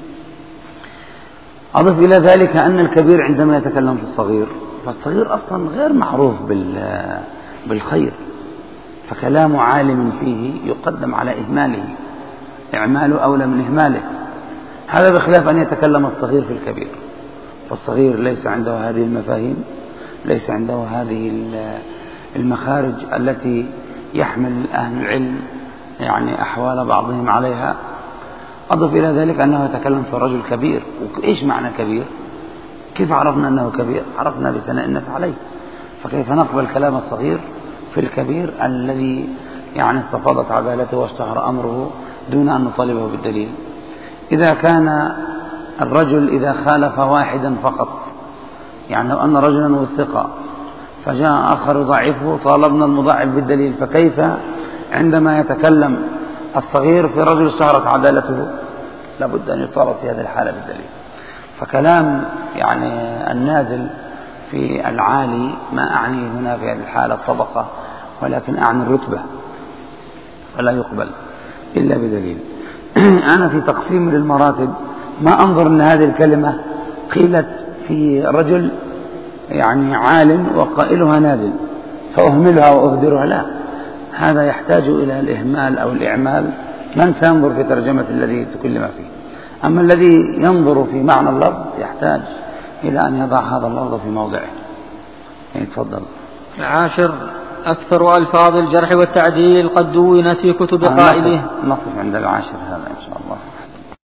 أضف إلى ذلك أن الكبير عندما يتكلم في الصغير فالصغير أصلا غير معروف بالخير، فكلام عالم فيه يقدم على إهماله، إعماله أولى من إهماله، هذا بخلاف أن يتكلم الصغير في الكبير، فالصغير ليس عنده هذه المفاهيم، ليس عنده هذه المخارج التي يحمل أهل العلم يعني أحوال بعضهم عليها. أضف إلى ذلك أنه يتكلم في رجل كبير، وإيش معنى كبير؟ كيف عرفنا أنه كبير؟ عرفنا بثناء الناس عليه، فكيف نقبل كلام الصغير في الكبير الذي يعني استفاضت عدالته واشتهر أمره دون أن نطالبه بالدليل؟ إذا كان الرجل إذا خالف واحدا فقط، يعني لو أن رجلا وثق فجاء آخر يضعفه طالبنا المضاعف بالدليل، فكيف عندما يتكلم الصغير في رجل اشتهرت عدالته؟ لابد أن يطالب في هذه الحالة بالدليل. فكلام يعني النازل في العالي ما أعني هنا في هذه الحالة الطبقة، ولكن أعني الرتبة، فلا يقبل إلا بدليل. أنا في تقسيم للمراتب ما أنظر أن هذه الكلمة قيلت في رجل يعني عالم وقائلها نازل فأهملها وأهدرها، لا، هذا يحتاج إلى الإهمال أو الإعمال من سينظر في ترجمة الذي تكلم فيه. أما الذي ينظر في معنى اللفظ يحتاج إلى أن يضع هذا اللفظ في موضعه. يعني تفضل. العاشر أكثر ألفاظ الجرح والتعديل قد دونت في كتب قائله. نصف عند العاشر